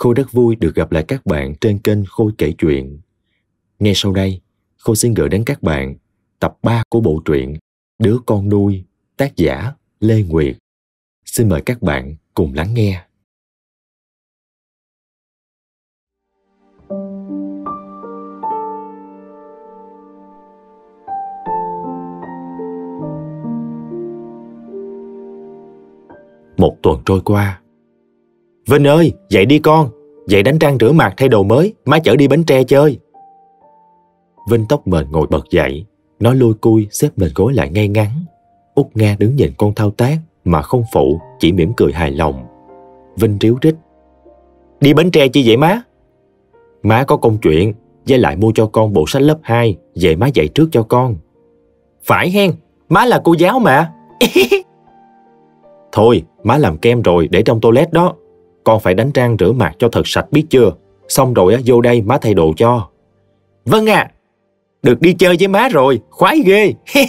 Khôi rất vui được gặp lại các bạn trên kênh Khôi kể chuyện. Ngay sau đây, Khôi xin gửi đến các bạn tập 3 của bộ truyện Đứa con nuôi, tác giả Lê Nguyệt. Xin mời các bạn cùng lắng nghe. Một tuần trôi qua. Vinh ơi, dậy đi con. Dậy đánh răng rửa mặt thay đồ mới, má chở đi Bến Tre chơi. Vinh tóc mệt ngồi bật dậy. Nó lui cui xếp mền gối lại ngay ngắn. Út Nga đứng nhìn con thao tác mà không phụ, chỉ mỉm cười hài lòng. Vinh ríu rít. Đi Bến Tre chi vậy má? Má có công chuyện, với lại mua cho con bộ sách lớp 2, về má dạy trước cho con. Phải hen, má là cô giáo mà. Thôi, má làm kem rồi để trong toilet đó. Con phải đánh răng rửa mặt cho thật sạch biết chưa? Xong rồi vô đây má thay đồ cho. Vâng ạ. Được đi chơi với má rồi, khoái ghê.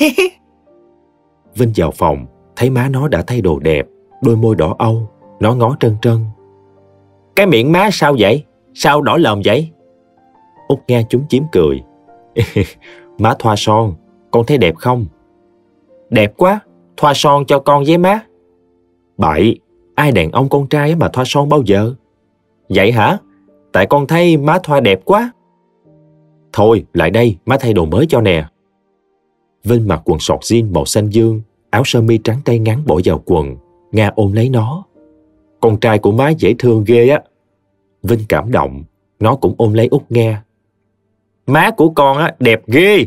Vinh vào phòng, thấy má nó đã thay đồ đẹp, đôi môi đỏ âu. Nó ngó trân trân. Cái miệng má sao vậy? Sao đỏ lòm vậy? Út Nga chúm chím cười. Má thoa son, con thấy đẹp không? Đẹp quá, thoa son cho con với má. Bậy, ai đàn ông con trai mà thoa son bao giờ? Vậy hả? Tại con thấy má thoa đẹp quá. Thôi, lại đây, má thay đồ mới cho nè. Vinh mặc quần sọt jean màu xanh dương, áo sơ mi trắng tay ngắn bỏ vào quần. Nga ôm lấy nó. Con trai của má dễ thương ghê á. Vinh cảm động, nó cũng ôm lấy Út Nga. Má của con á, đẹp ghê.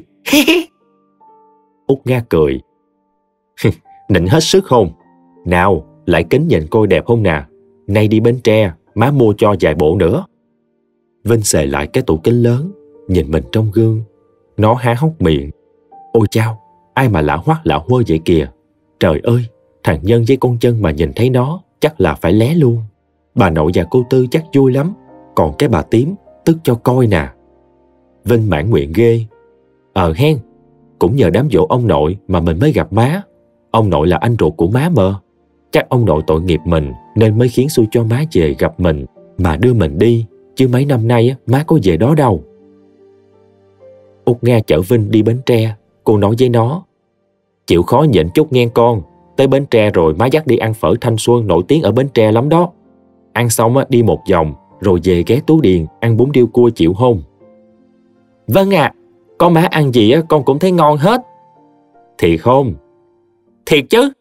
Út Nga cười. Nịnh hết sức không? Nào, lại kính nhìn coi đẹp không nè. Nay đi Bến Tre, má mua cho vài bộ nữa. Vinh xề lại cái tủ kính lớn, nhìn mình trong gương. Nó há hốc miệng. Ôi chao, ai mà lạ hoắc lạ huơ vậy kìa. Trời ơi, thằng Nhân với con Chân mà nhìn thấy nó chắc là phải lé luôn. Bà nội và cô Tư chắc vui lắm. Còn cái bà Tím tức cho coi nè. Vinh mãn nguyện ghê. Hen, cũng nhờ đám dỗ ông nội mà mình mới gặp má. Ông nội là anh ruột của má mà. Chắc ông nội tội nghiệp mình nên mới khiến xui cho má về gặp mình mà đưa mình đi. Chứ mấy năm nay má có về đó đâu. Út Nga chở Vinh đi Bến Tre. Cô nói với nó. Chịu khó nhịn chút nghe con. Tới Bến Tre rồi má dắt đi ăn phở Thanh Xuân nổi tiếng ở Bến Tre lắm đó. Ăn xong đi một vòng rồi về ghé Tú Điền ăn bún riêu cua chịu không? Vâng ạ. Con má ăn gì con cũng thấy ngon hết. Thiệt không? Thiệt chứ.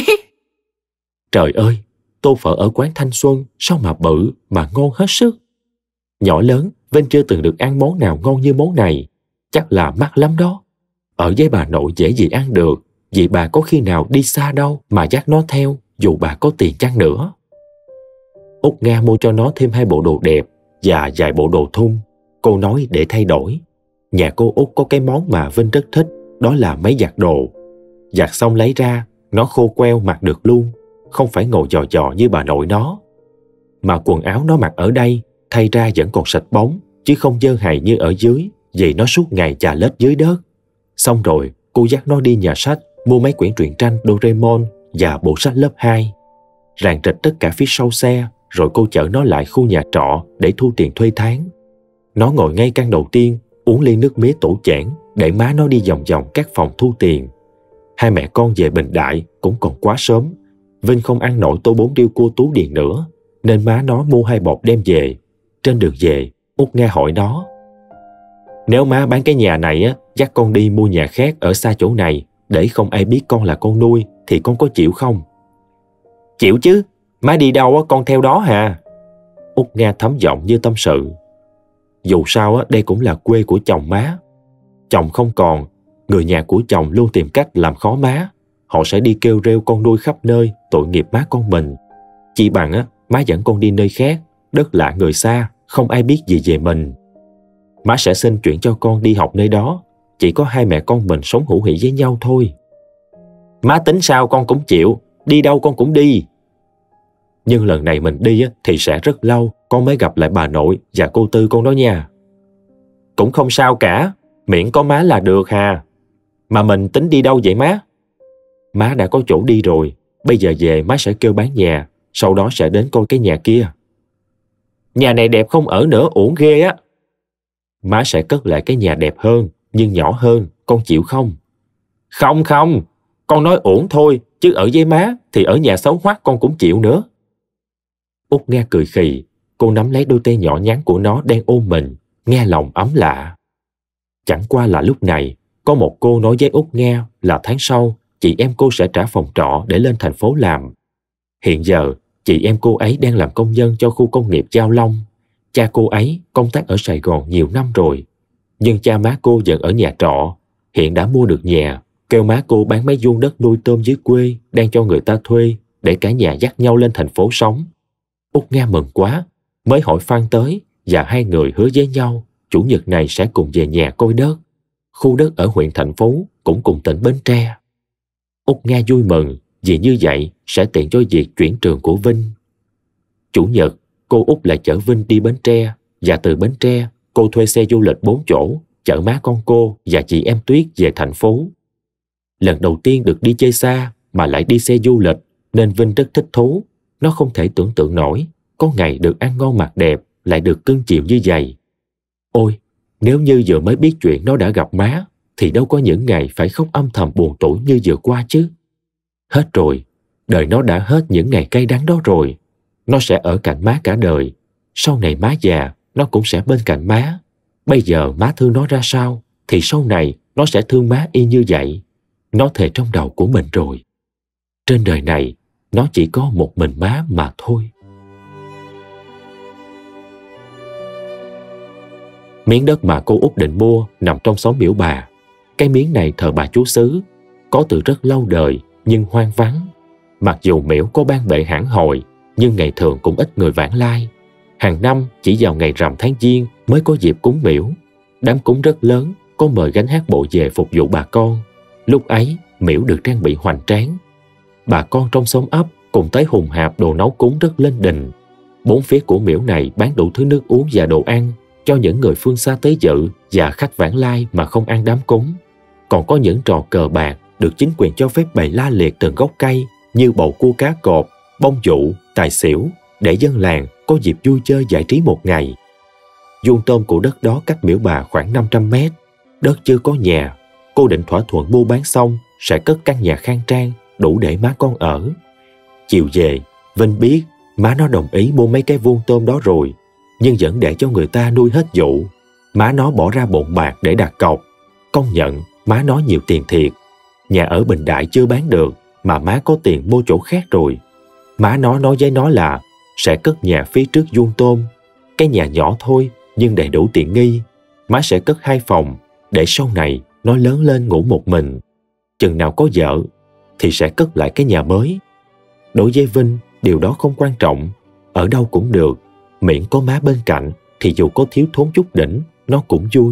Trời ơi, tô phở ở quán Thanh Xuân sao mà bự mà ngon hết sức. Nhỏ lớn, Vinh chưa từng được ăn món nào ngon như món này. Chắc là mắc lắm đó. Ở với bà nội dễ gì ăn được, vì bà có khi nào đi xa đâu mà dắt nó theo dù bà có tiền chăng nữa. Út Nga mua cho nó thêm 2 bộ đồ đẹp và vài bộ đồ thun. Cô nói để thay đổi. Nhà cô Út có cái món mà Vinh rất thích, đó là máy giặt đồ. Giặt xong lấy ra, nó khô queo mặc được luôn, không phải ngồi dò dò như bà nội nó. Mà quần áo nó mặc ở đây, thay ra vẫn còn sạch bóng, chứ không dơ hài như ở dưới, vì nó suốt ngày chà lết dưới đất. Xong rồi, cô dắt nó đi nhà sách, mua mấy quyển truyện tranh Doraemon và bộ sách lớp 2. Ràng rịch tất cả phía sau xe, rồi cô chở nó lại khu nhà trọ để thu tiền thuê tháng. Nó ngồi ngay căn đầu tiên, uống ly nước mía tổ chảng, để má nó đi vòng vòng các phòng thu tiền. Hai mẹ con về Bình Đại cũng còn quá sớm. Vinh không ăn nổi tô bún riêu cua Tú Điền nữa, nên má nó mua 2 bọc đem về. Trên đường về, Út Nga hỏi nó. Nếu má bán cái nhà này dắt con đi mua nhà khác ở xa chỗ này, để không ai biết con là con nuôi, thì con có chịu không? Chịu chứ, má đi đâu con theo đó hà. Út Nga thấm giọng như tâm sự. Dù sao đây cũng là quê của chồng má. Chồng không còn, người nhà của chồng luôn tìm cách làm khó má. Họ sẽ đi kêu rêu con nuôi khắp nơi, tội nghiệp má con mình. Chỉ bằng má dẫn con đi nơi khác, đất lạ người xa, không ai biết gì về mình. Má sẽ xin chuyển cho con đi học nơi đó. Chỉ có hai mẹ con mình sống hữu hỉ với nhau thôi. Má tính sao con cũng chịu, đi đâu con cũng đi. Nhưng lần này mình đi thì sẽ rất lâu con mới gặp lại bà nội và cô Tư con đó nha. Cũng không sao cả, miễn có má là được hà. Mà mình tính đi đâu vậy má? Má đã có chỗ đi rồi, bây giờ về má sẽ kêu bán nhà, sau đó sẽ đến coi cái nhà kia. Nhà này đẹp không ở nữa, uổng ghê á. Má sẽ cất lại cái nhà đẹp hơn, nhưng nhỏ hơn, con chịu không? Không không, con nói uổng thôi, chứ ở với má thì ở nhà xấu hoắc con cũng chịu nữa. Út Nga cười khì, cô nắm lấy đôi tay nhỏ nhắn của nó đang ôm mình, nghe lòng ấm lạ. Chẳng qua là lúc này, có một cô nói với Út Nga là tháng sau, chị em cô sẽ trả phòng trọ để lên thành phố làm. Hiện giờ, chị em cô ấy đang làm công nhân cho khu công nghiệp Giao Long. Cha cô ấy công tác ở Sài Gòn nhiều năm rồi, nhưng cha má cô vẫn ở nhà trọ. Hiện đã mua được nhà, kêu má cô bán mấy vuông đất nuôi tôm dưới quê đang cho người ta thuê để cả nhà dắt nhau lên thành phố sống. Út Nga mừng quá, mới hỏi Phan tới và hai người hứa với nhau chủ nhật này sẽ cùng về nhà coi đất. Khu đất ở huyện thành phố cũng cùng tỉnh Bến Tre. Út Nga vui mừng vì như vậy sẽ tiện cho việc chuyển trường của Vinh. Chủ nhật, cô Út lại chở Vinh đi Bến Tre, và từ Bến Tre cô thuê xe du lịch 4 chỗ chở má con cô và chị em Tuyết về thành phố. Lần đầu tiên được đi chơi xa mà lại đi xe du lịch nên Vinh rất thích thú. Nó không thể tưởng tượng nổi có ngày được ăn ngon mặc đẹp lại được cưng chiều như vậy. Ôi, nếu như vừa mới biết chuyện nó đã gặp má thì đâu có những ngày phải khóc âm thầm buồn tủi như vừa qua chứ. Hết rồi, đời nó đã hết những ngày cay đắng đó rồi. Nó sẽ ở cạnh má cả đời. Sau này má già, nó cũng sẽ bên cạnh má. Bây giờ má thương nó ra sao thì sau này nó sẽ thương má y như vậy. Nó thề trong đầu của mình rồi. Trên đời này, nó chỉ có một mình má mà thôi. Miếng đất mà cô Út định mua nằm trong xóm Miễu Bà. Cái miếng này thờ bà Chúa Xứ, có từ rất lâu đời nhưng hoang vắng. Mặc dù Miễu có ban bệ hãn hồi, nhưng ngày thường cũng ít người vãng lai. Hàng năm chỉ vào ngày rằm tháng Giêng mới có dịp cúng Miễu. Đám cúng rất lớn, có mời gánh hát bộ về phục vụ bà con. Lúc ấy, Miễu được trang bị hoành tráng. Bà con trong xóm ấp cùng tới hùng hạp đồ nấu cúng rất lên đình. Bốn phía của Miễu này bán đủ thứ nước uống và đồ ăn cho những người phương xa tới dự và khách vãng lai mà không ăn đám cúng. Còn có những trò cờ bạc được chính quyền cho phép bày la liệt từng gốc cây như bầu cua cá cọp, bông dụ, tài xỉu để dân làng có dịp vui chơi giải trí một ngày. Vuông tôm của đất đó cách Miễu Bà khoảng 500 mét. Đất chưa có nhà, cô định thỏa thuận mua bán xong sẽ cất căn nhà khang trang đủ để má con ở. Chiều về, Vinh biết má nó đồng ý mua mấy cái vuông tôm đó rồi, nhưng vẫn để cho người ta nuôi hết vụ. Má nó bỏ ra bộn bạc để đặt cọc. Công nhận má nó nhiều tiền thiệt. Nhà ở Bình Đại chưa bán được mà má có tiền mua chỗ khác rồi. Má nó nói với nó là sẽ cất nhà phía trước vuông tôm. Cái nhà nhỏ thôi nhưng đầy đủ tiện nghi. Má sẽ cất 2 phòng để sau này nó lớn lên ngủ một mình. Chừng nào có vợ thì sẽ cất lại cái nhà mới. Đối với Vinh, điều đó không quan trọng. Ở đâu cũng được, miễn có má bên cạnh thì dù có thiếu thốn chút đỉnh, nó cũng vui.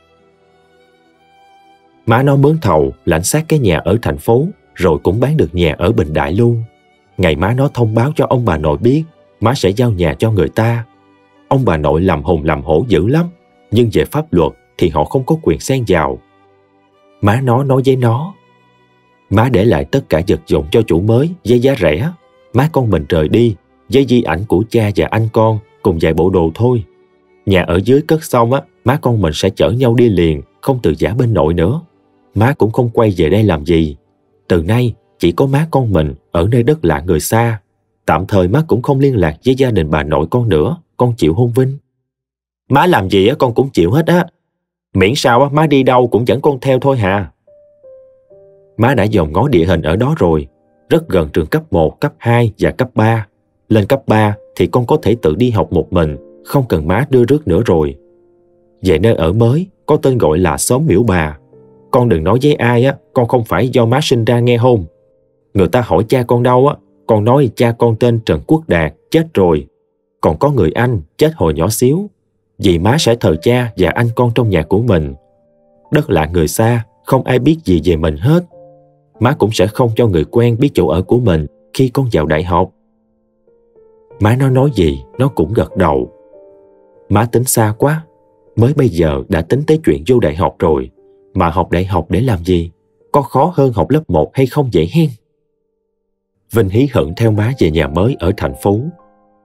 Má nó mướn thầu lãnh sát cái nhà ở thành phố rồi cũng bán được nhà ở Bình Đại luôn. Ngày má nó thông báo cho ông bà nội biết, má sẽ giao nhà cho người ta. Ông bà nội làm hùng làm hổ dữ lắm, nhưng về pháp luật thì họ không có quyền xen vào. Má nó nói với nó, má để lại tất cả vật dụng cho chủ mới với giá rẻ. Má con mình rời đi với di ảnh của cha và anh con cùng vài bộ đồ thôi. Nhà ở dưới cất xong á, má con mình sẽ chở nhau đi liền, không từ giã bên nội nữa. Má cũng không quay về đây làm gì. Từ nay chỉ có má con mình ở nơi đất lạ người xa. Tạm thời má cũng không liên lạc với gia đình bà nội con nữa. Con chịu không Vinh? Má làm gì á con cũng chịu hết á. Miễn sao á má đi đâu cũng dẫn con theo thôi hà. Má đã dòm ngó địa hình ở đó rồi. Rất gần trường cấp 1, cấp 2 và cấp 3. Lên cấp 3 thì con có thể tự đi học một mình, không cần má đưa rước nữa rồi. Về nơi ở mới có tên gọi là xóm Miễu Bà. Con đừng nói với ai á, con không phải do má sinh ra nghe không? Người ta hỏi cha con đâu á, con nói cha con tên Trần Quốc Đạt, chết rồi. Còn có người anh chết hồi nhỏ xíu. Vì má sẽ thờ cha và anh con trong nhà của mình. Đất lạ người xa, không ai biết gì về mình hết. Má cũng sẽ không cho người quen biết chỗ ở của mình khi con vào đại học. Má nó nói gì, nó cũng gật đầu. Má tính xa quá, mới bây giờ đã tính tới chuyện vô đại học rồi. Mà học đại học để làm gì? Có khó hơn học lớp 1 hay không vậy hen? Vinh hí hửng theo má về nhà mới ở thành phố.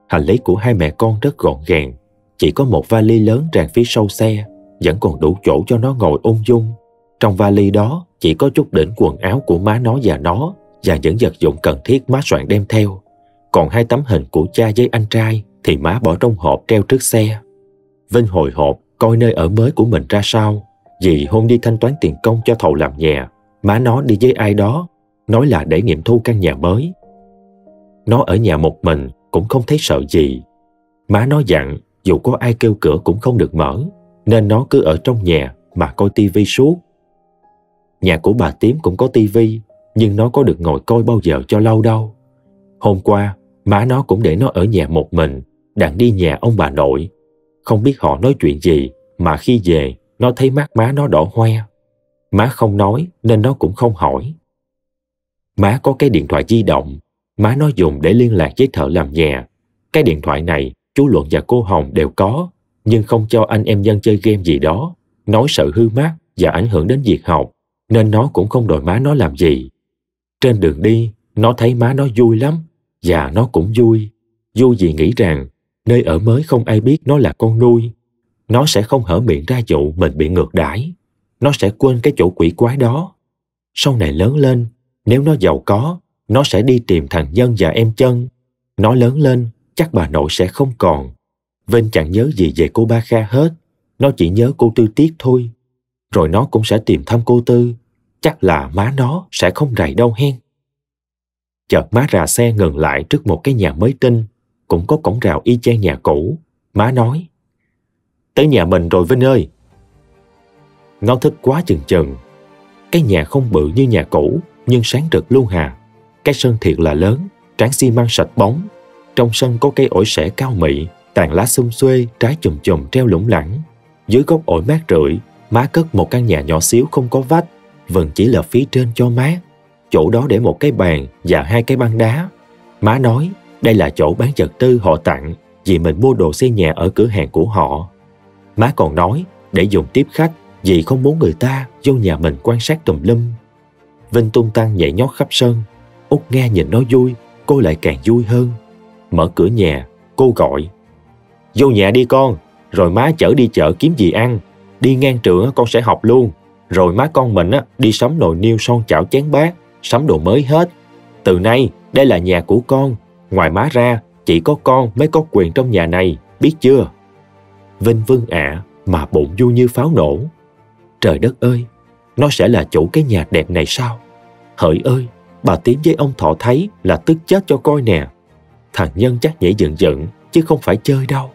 Hành lý của hai mẹ con rất gọn gàng, chỉ có một vali lớn tràn phía sau xe, vẫn còn đủ chỗ cho nó ngồi ung dung. Trong vali đó chỉ có chút đỉnh quần áo của má nó và những vật dụng cần thiết má soạn đem theo. Còn 2 tấm hình của cha với anh trai thì má bỏ trong hộp treo trước xe. Vinh hồi hộp coi nơi ở mới của mình ra sao, vì hôm đi thanh toán tiền công cho thầu làm nhà, má nó đi với ai đó, nói là để nghiệm thu căn nhà mới. Nó ở nhà một mình cũng không thấy sợ gì. Má nó dặn dù có ai kêu cửa cũng không được mở, nên nó cứ ở trong nhà mà coi tivi suốt. Nhà của bà Tím cũng có tivi, nhưng nó có được ngồi coi bao giờ cho lâu đâu. Hôm qua, má nó cũng để nó ở nhà một mình, đặng đi nhà ông bà nội. Không biết họ nói chuyện gì, mà khi về, nó thấy mắt má nó đỏ hoe. Má không nói nên nó cũng không hỏi. Má có cái điện thoại di động, má nó dùng để liên lạc với thợ làm nhà. Cái điện thoại này, chú Luận và cô Hồng đều có, nhưng không cho anh em Nhân chơi game gì đó, nói sợ hư mắt và ảnh hưởng đến việc học, nên nó cũng không đòi má nó làm gì. Trên đường đi, nó thấy má nó vui lắm, và nó cũng vui. Vui vì nghĩ rằng nơi ở mới không ai biết nó là con nuôi. Nó sẽ không hở miệng ra dụ mình bị ngược đãi. Nó sẽ quên cái chỗ quỷ quái đó. Sau này lớn lên, nếu nó giàu có, nó sẽ đi tìm thằng Nhân và em Chân. Nó lớn lên, chắc bà nội sẽ không còn. Vinh chẳng nhớ gì về cô Ba Kha hết. Nó chỉ nhớ cô Tư Tiết thôi. Rồi nó cũng sẽ tìm thăm cô Tư. Chắc là má nó sẽ không rầy đâu hen. Chợt má rà xe ngừng lại trước một cái nhà mới tinh, cũng có cổng rào y chang nhà cũ. Má nói: "Tới nhà mình rồi Vinh ơi." Nó thích quá chừng chừng. Cái nhà không bự như nhà cũ, nhưng sáng rực luôn hà. Cái sân thiệt là lớn, tráng xi măng sạch bóng. Trong sân có cây ổi sẻ cao mị, tàn lá xum xuê, trái chùm chùm treo lủng lẳng. Dưới gốc ổi mát rượi, má cất một căn nhà nhỏ xíu không có vách, vần chỉ là phía trên cho mát. Chỗ đó để một cái bàn và 2 cái băng đá. Má nói đây là chỗ bán vật tư họ tặng, vì mình mua đồ xây nhà ở cửa hàng của họ. Má còn nói để dùng tiếp khách, vì không muốn người ta vô nhà mình quan sát tùm lum. Vinh tung tăng nhảy nhót khắp sân. Út nghe nhìn nó vui, cô lại càng vui hơn. Mở cửa nhà, cô gọi: "Vô nhà đi con, rồi má chở đi chợ kiếm gì ăn. Đi ngang trường con sẽ học luôn. Rồi má con mình đi sắm nồi niêu son chảo chén bát, sắm đồ mới hết. Từ nay đây là nhà của con, ngoài má ra chỉ có con mới có quyền trong nhà này, biết chưa?" Vinh vâng ạ, mà bụng vui như pháo nổ. Trời đất ơi, nó sẽ là chủ cái nhà đẹp này sao? Hỡi ơi, bà Tím với ông Thọ thấy là tức chết cho coi nè. Thằng Nhân chắc nhảy dựng dựng, chứ không phải chơi đâu.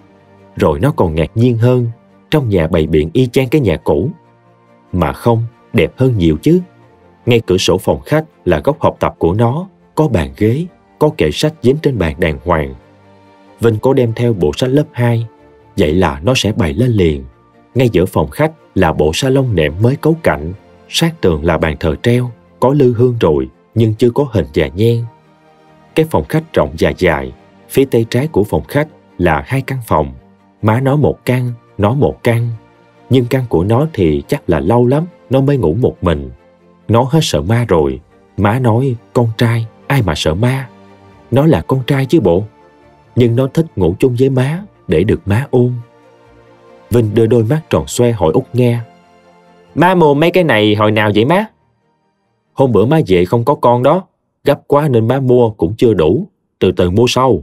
Rồi nó còn ngạc nhiên hơn, trong nhà bày biện y chang cái nhà cũ. Mà không, đẹp hơn nhiều chứ. Ngay cửa sổ phòng khách là góc học tập của nó, có bàn ghế, có kệ sách dính trên bàn đàng hoàng. Vinh có đem theo bộ sách lớp 2, vậy là nó sẽ bày lên liền. Ngay giữa phòng khách là bộ salon nệm mới cấu cạnh, sát tường là bàn thờ treo, có lư hương rồi nhưng chưa có hình và nhang. Cái phòng khách rộng và dài, phía tây trái của phòng khách là 2 căn phòng. Má nó một căn, nó một căn. Nhưng căn của nó thì chắc là lâu lắm nó mới ngủ một mình. Nó hết sợ ma rồi. Má nói con trai, ai mà sợ ma. Nó là con trai chứ bộ. Nhưng nó thích ngủ chung với má để được má ôm. Vinh đưa đôi mắt tròn xoe hỏi Út nghe: "Má mua mấy cái này hồi nào vậy má?" "Hôm bữa má về không có con đó, gấp quá nên má mua cũng chưa đủ, từ từ mua sau."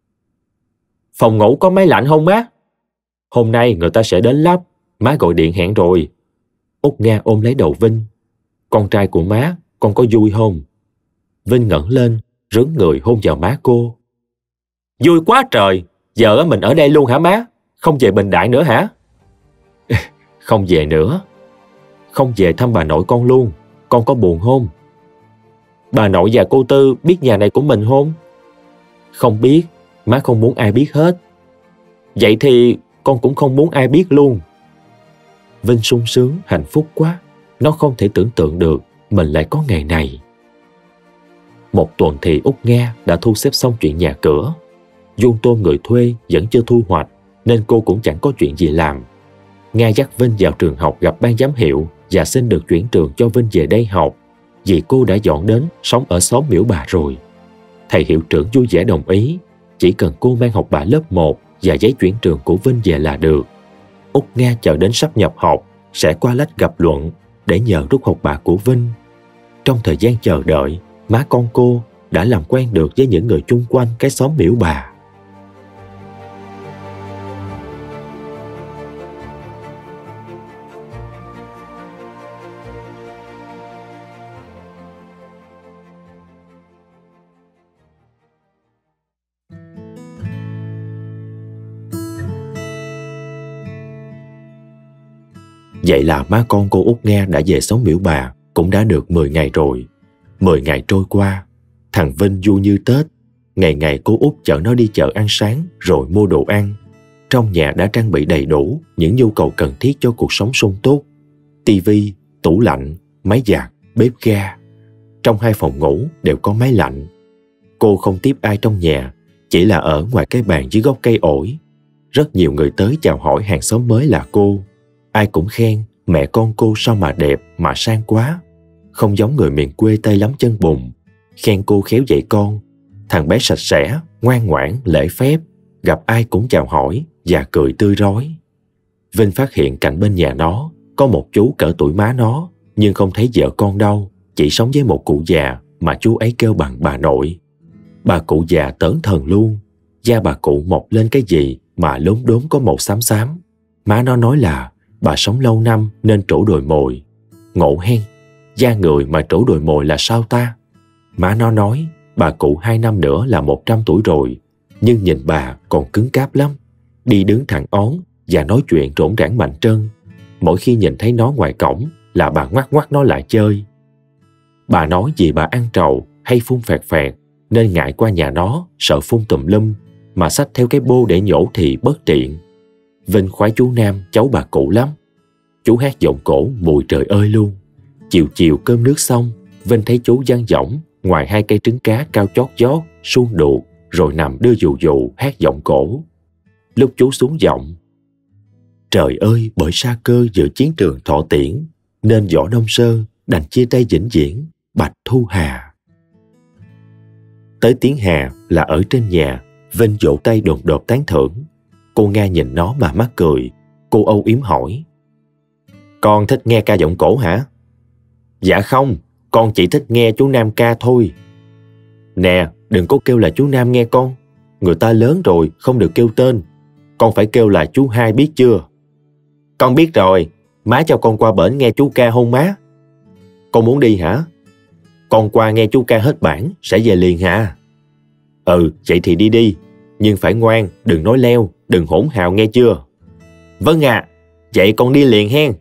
"Phòng ngủ có máy lạnh không má?" "Hôm nay người ta sẽ đến lắp, má gọi điện hẹn rồi." Út Nga ôm lấy đầu Vinh: "Con trai của má, con có vui không?" Vinh ngẩng lên, rướn người hôn vào má cô. "Vui quá trời, giờ mình ở đây luôn hả má? Không về Bình Đại nữa hả?" "Không về nữa." "Không về thăm bà nội con luôn, con có buồn không?" "Bà nội và cô Tư biết nhà này của mình không?" "Không biết, má không muốn ai biết hết." "Vậy thì con cũng không muốn ai biết luôn." Vinh sung sướng, hạnh phúc quá. Nó không thể tưởng tượng được mình lại có ngày này. Một tuần thì Út Nga đã thu xếp xong chuyện nhà cửa. Vuông tôm người thuê vẫn chưa thu hoạch, nên cô cũng chẳng có chuyện gì làm. Nga dắt Vinh vào trường học gặp ban giám hiệu và xin được chuyển trường cho Vinh về đây học, vì cô đã dọn đến sống ở xóm Miễu Bà rồi. Thầy hiệu trưởng vui vẻ đồng ý. Chỉ cần cô mang học bạ lớp 1 và giấy chuyển trường của Vinh về là được. Út Nga chờ đến sắp nhập học sẽ qua lách gặp luận để nhờ rút học bạ của Vinh. Trong thời gian chờ đợi, má con cô đã làm quen được với những người chung quanh cái xóm Miễu Bà. Vậy là má con cô Út Nga đã về xóm Miễu Bà cũng đã được 10 ngày rồi. 10 ngày trôi qua, thằng Vinh vui như Tết. Ngày ngày cô Út chở nó đi chợ ăn sáng rồi mua đồ ăn. Trong nhà đã trang bị đầy đủ những nhu cầu cần thiết cho cuộc sống sung túc. Tivi, tủ lạnh, máy giặt, bếp ga. Trong 2 phòng ngủ đều có máy lạnh. Cô không tiếp ai trong nhà, chỉ là ở ngoài cái bàn dưới gốc cây ổi. Rất nhiều người tới chào hỏi hàng xóm mới là cô. Ai cũng khen mẹ con cô sao mà đẹp mà sang quá. Không giống người miền quê tay lắm chân bùn. Khen cô khéo dạy con. Thằng bé sạch sẽ, ngoan ngoãn, lễ phép. Gặp ai cũng chào hỏi và cười tươi rói. Vinh phát hiện cạnh bên nhà nó có một chú cỡ tuổi má nó, nhưng không thấy vợ con đâu. Chỉ sống với một cụ già mà chú ấy kêu bằng bà nội. Bà cụ già tớn thần luôn. Da bà cụ mọc lên cái gì mà lốm đốm có màu xám xám. Má nó nói là bà sống lâu năm nên trổ đồi mồi. Ngộ hen, da người mà trổ đồi mồi là sao ta? Má nó nói bà cụ 2 năm nữa là 100 tuổi rồi, nhưng nhìn bà còn cứng cáp lắm. Đi đứng thẳng ón và nói chuyện rỗn rãng mạnh trân. Mỗi khi nhìn thấy nó ngoài cổng là bà ngoắc ngoắc nó lại chơi. Bà nói vì bà ăn trầu hay phun phẹt phẹt nên ngại qua nhà nó, sợ phun tùm lum, mà xách theo cái bô để nhổ thì bất tiện. Vinh khoái chú Nam, cháu bà cụ lắm. Chú hát giọng cổ mùi trời ơi luôn. Chiều chiều cơm nước xong, Vinh thấy chú dang dỏng ngoài 2 cây trứng cá cao chót vót, suông đuột, rồi nằm đưa dụ dụ hát giọng cổ. Lúc chú xuống giọng: trời ơi, bởi sa cơ giữa chiến trường Thọ Tiễn, nên Võ Đông Sơn đành chia tay vĩnh viễn Bạch Thu Hà. Tới tiếng Hà là ở trên nhà, Vinh vỗ tay đồn đột tán thưởng. Cô Nga nhìn nó mà mắc cười. Cô âu yếm hỏi: con thích nghe ca giọng cổ hả? Dạ không, con chỉ thích nghe chú Nam ca thôi. Nè, đừng có kêu là chú Nam nghe con. Người ta lớn rồi, không được kêu tên. Con phải kêu là chú Hai, biết chưa? Con biết rồi, má cho con qua bển nghe chú ca hôn má. Con muốn đi hả? Con qua nghe chú ca hết bản, sẽ về liền hả? Ừ, vậy thì đi đi. Nhưng phải ngoan, đừng nói leo, đừng hỗn hào nghe chưa? Vâng ạ, vậy con đi liền hen.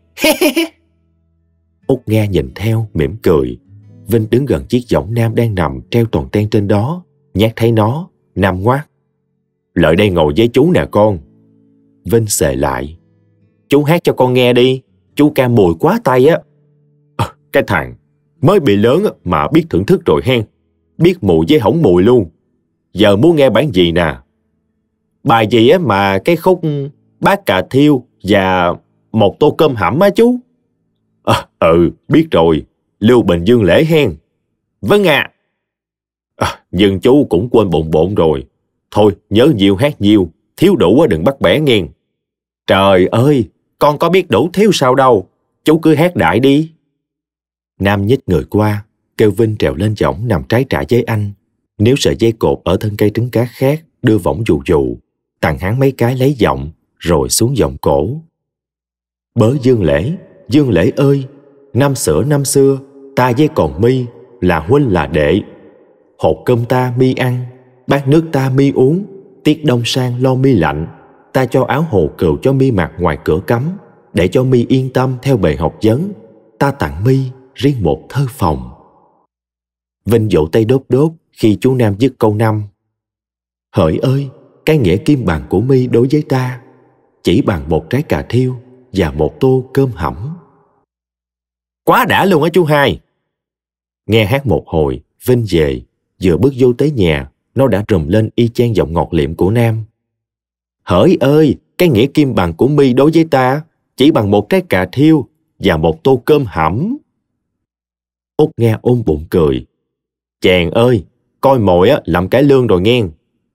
Út Nga nhìn theo, mỉm cười. Vinh đứng gần chiếc võng Nam đang nằm treo toàn ten trên đó. Nhát thấy nó, Nam ngoác: lại đây ngồi với chú nè con. Vinh xề lại: chú hát cho con nghe đi, chú ca mùi quá tay á. Cái thằng mới bị lớn mà biết thưởng thức rồi hen. Biết mùi với hỏng mùi luôn. Giờ muốn nghe bản gì nè? Bài gì á mà cái khúc bát cà thiêu và một tô cơm hẩm á chú? Biết rồi, Lưu Bình Dương Lễ hen. Vâng ạ. Nhưng chú cũng quên bộn bộn rồi. Thôi nhớ nhiều hát nhiều, thiếu đủ đừng bắt bẻ nghe. Trời ơi, con có biết đủ thiếu sao đâu. Chú cứ hát đại đi. Nam nhích người qua, kêu Vinh trèo lên võng nằm trái trả với anh. Nếu sợi dây cột ở thân cây trứng cá khác, đưa võng dụ dụ, tặng hắn mấy cái lấy giọng, rồi xuống giọng cổ. Bớ Dương Lễ ơi, năm xưa, ta với còn mi là huynh là đệ. Hột cơm ta mi ăn, bát nước ta mi uống, tiết đông sang lo mi lạnh. Ta cho áo hồ cừu cho mi mặc ngoài cửa cấm, để cho mi yên tâm theo bề học vấn. Ta tặng mi riêng một thơ phòng. Vinh vỗ tay đốt đốt khi chú Nam dứt câu 5. Hỡi ơi, cái nghĩa kim bằng của mi đối với ta chỉ bằng một trái cà thiêu và một tô cơm hẩm. Quá đã luôn á chú Hai. Nghe hát một hồi, Vinh về, vừa bước vô tới nhà, nó đã rùm lên y chang giọng ngọt liệm của Nam. Hỡi ơi, cái nghĩa kim bằng của mi đối với ta chỉ bằng một trái cà thiêu và một tô cơm hẩm. Út Nga ôm bụng cười. Chàng ơi, coi mồi làm cải lương rồi nghe.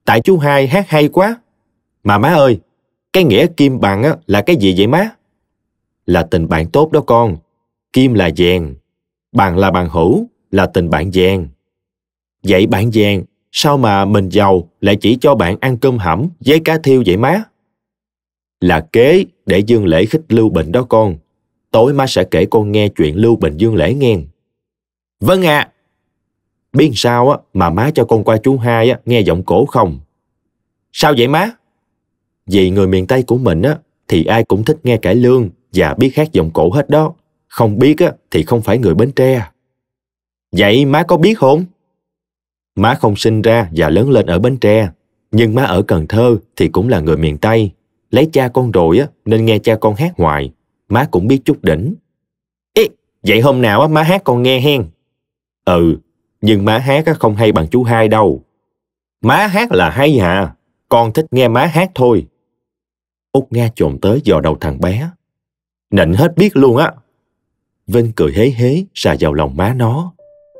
Tại chú hai hát hay quá. Mà má ơi, cái nghĩa kim bằng á, là cái gì vậy má? Là tình bạn tốt đó con. Kim là vàng, bằng là bằng hữu, là tình bạn vàng. Vậy bạn vàng, sao mà mình giàu lại chỉ cho bạn ăn cơm hẩm với cá thiêu vậy má? Là kế để Dương Lễ khích Lưu Bình đó con. Tối má sẽ kể con nghe chuyện Lưu Bình Dương Lễ nghe. Vâng ạ. Biết sao á mà má cho con qua chú hai á nghe giọng cổ không? Sao vậy má? Vì người miền Tây của mình á thì ai cũng thích nghe cải lương và biết hát giọng cổ hết đó. Không biết á thì không phải người Bến Tre. Vậy má có biết không? Má không sinh ra và lớn lên ở Bến Tre, nhưng má ở Cần Thơ thì cũng là người miền Tây. Lấy cha con rồi á nên nghe cha con hát hoài. Má cũng biết chút đỉnh. Ê, vậy hôm nào á má hát con nghe hen. Ừ, nhưng má hát á không hay bằng chú hai đâu. Má hát là hay hả? Con thích nghe má hát thôi. Út Nga chồm tới dò đầu thằng bé. Nịnh hết biết luôn á. Vinh cười hế hế xà vào lòng má nó.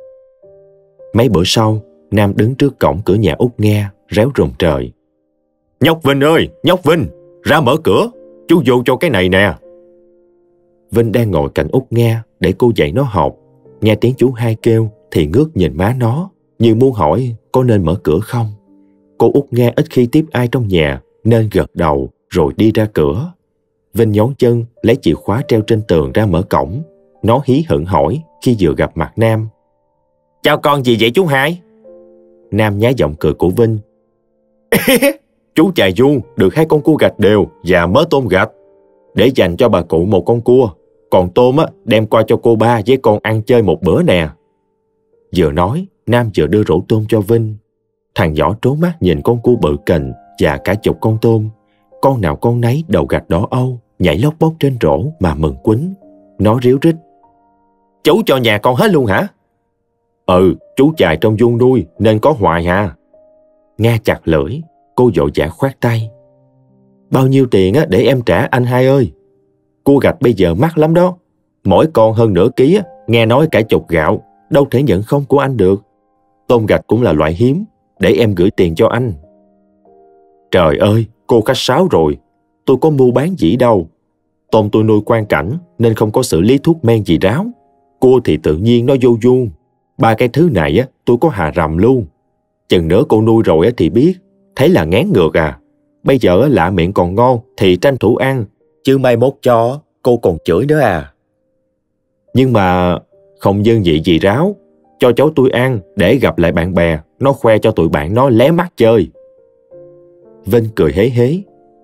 Mấy bữa sau, Nam đứng trước cổng cửa nhà Út Nga, réo rùng trời. Nhóc Vinh ơi, nhóc Vinh, ra mở cửa, chú vô cho cái này nè. Vinh đang ngồi cạnh Út Nga để cô dạy nó học. Nghe tiếng chú hai kêu thì ngước nhìn má nó, như muốn hỏi có nên mở cửa không. Cô Út Nga ít khi tiếp ai trong nhà nên gật đầu rồi đi ra cửa. Vinh nhón chân lấy chìa khóa treo trên tường ra mở cổng. Nó hí hửng hỏi khi vừa gặp mặt Nam. Chào con gì vậy chú hai? Nam nhái giọng cười của Vinh. Chú chài vuông được 2 con cua gạch đều và mớ tôm gạch. Để dành cho bà cụ 1 con cua. Còn tôm á đem qua cho cô ba với con ăn chơi một bữa nè. Vừa nói, Nam vừa đưa rổ tôm cho Vinh. Thằng nhỏ trố mắt nhìn con cua bự kình và cả chục con tôm. Con nào con nấy đầu gạch đỏ âu, nhảy lóc bóc trên rổ mà mừng quýnh. Nó ríu rít. Chú cho nhà con hết luôn hả? Ừ, chú chài trong vuông nuôi nên có hoài hà. Nga chặt lưỡi, cô vội vã khoát tay. Bao nhiêu tiền á để em trả anh hai ơi? Cua gạch bây giờ mắc lắm đó. Mỗi con hơn nửa ký á, nghe nói cả chục gạo, đâu thể nhận không của anh được. Tôm gạch cũng là loại hiếm, để em gửi tiền cho anh. Trời ơi, cô khách sáo rồi. Tôi có mua bán gì đâu. Tôm tôi nuôi quan cảnh nên không có xử lý thuốc men gì ráo. Cua thì tự nhiên nó vô vuông. 3 cái thứ này á, tôi có hà rầm luôn. Chừng nữa cô nuôi rồi á thì biết. Thấy là ngán ngược à. Bây giờ lạ miệng còn ngon thì tranh thủ ăn. Chứ mai mốt cho cô còn chửi nữa à. Nhưng mà không dân vị gì ráo. Cho cháu tôi ăn để gặp lại bạn bè. Nó khoe cho tụi bạn nó lé mắt chơi. Vinh cười hế hế.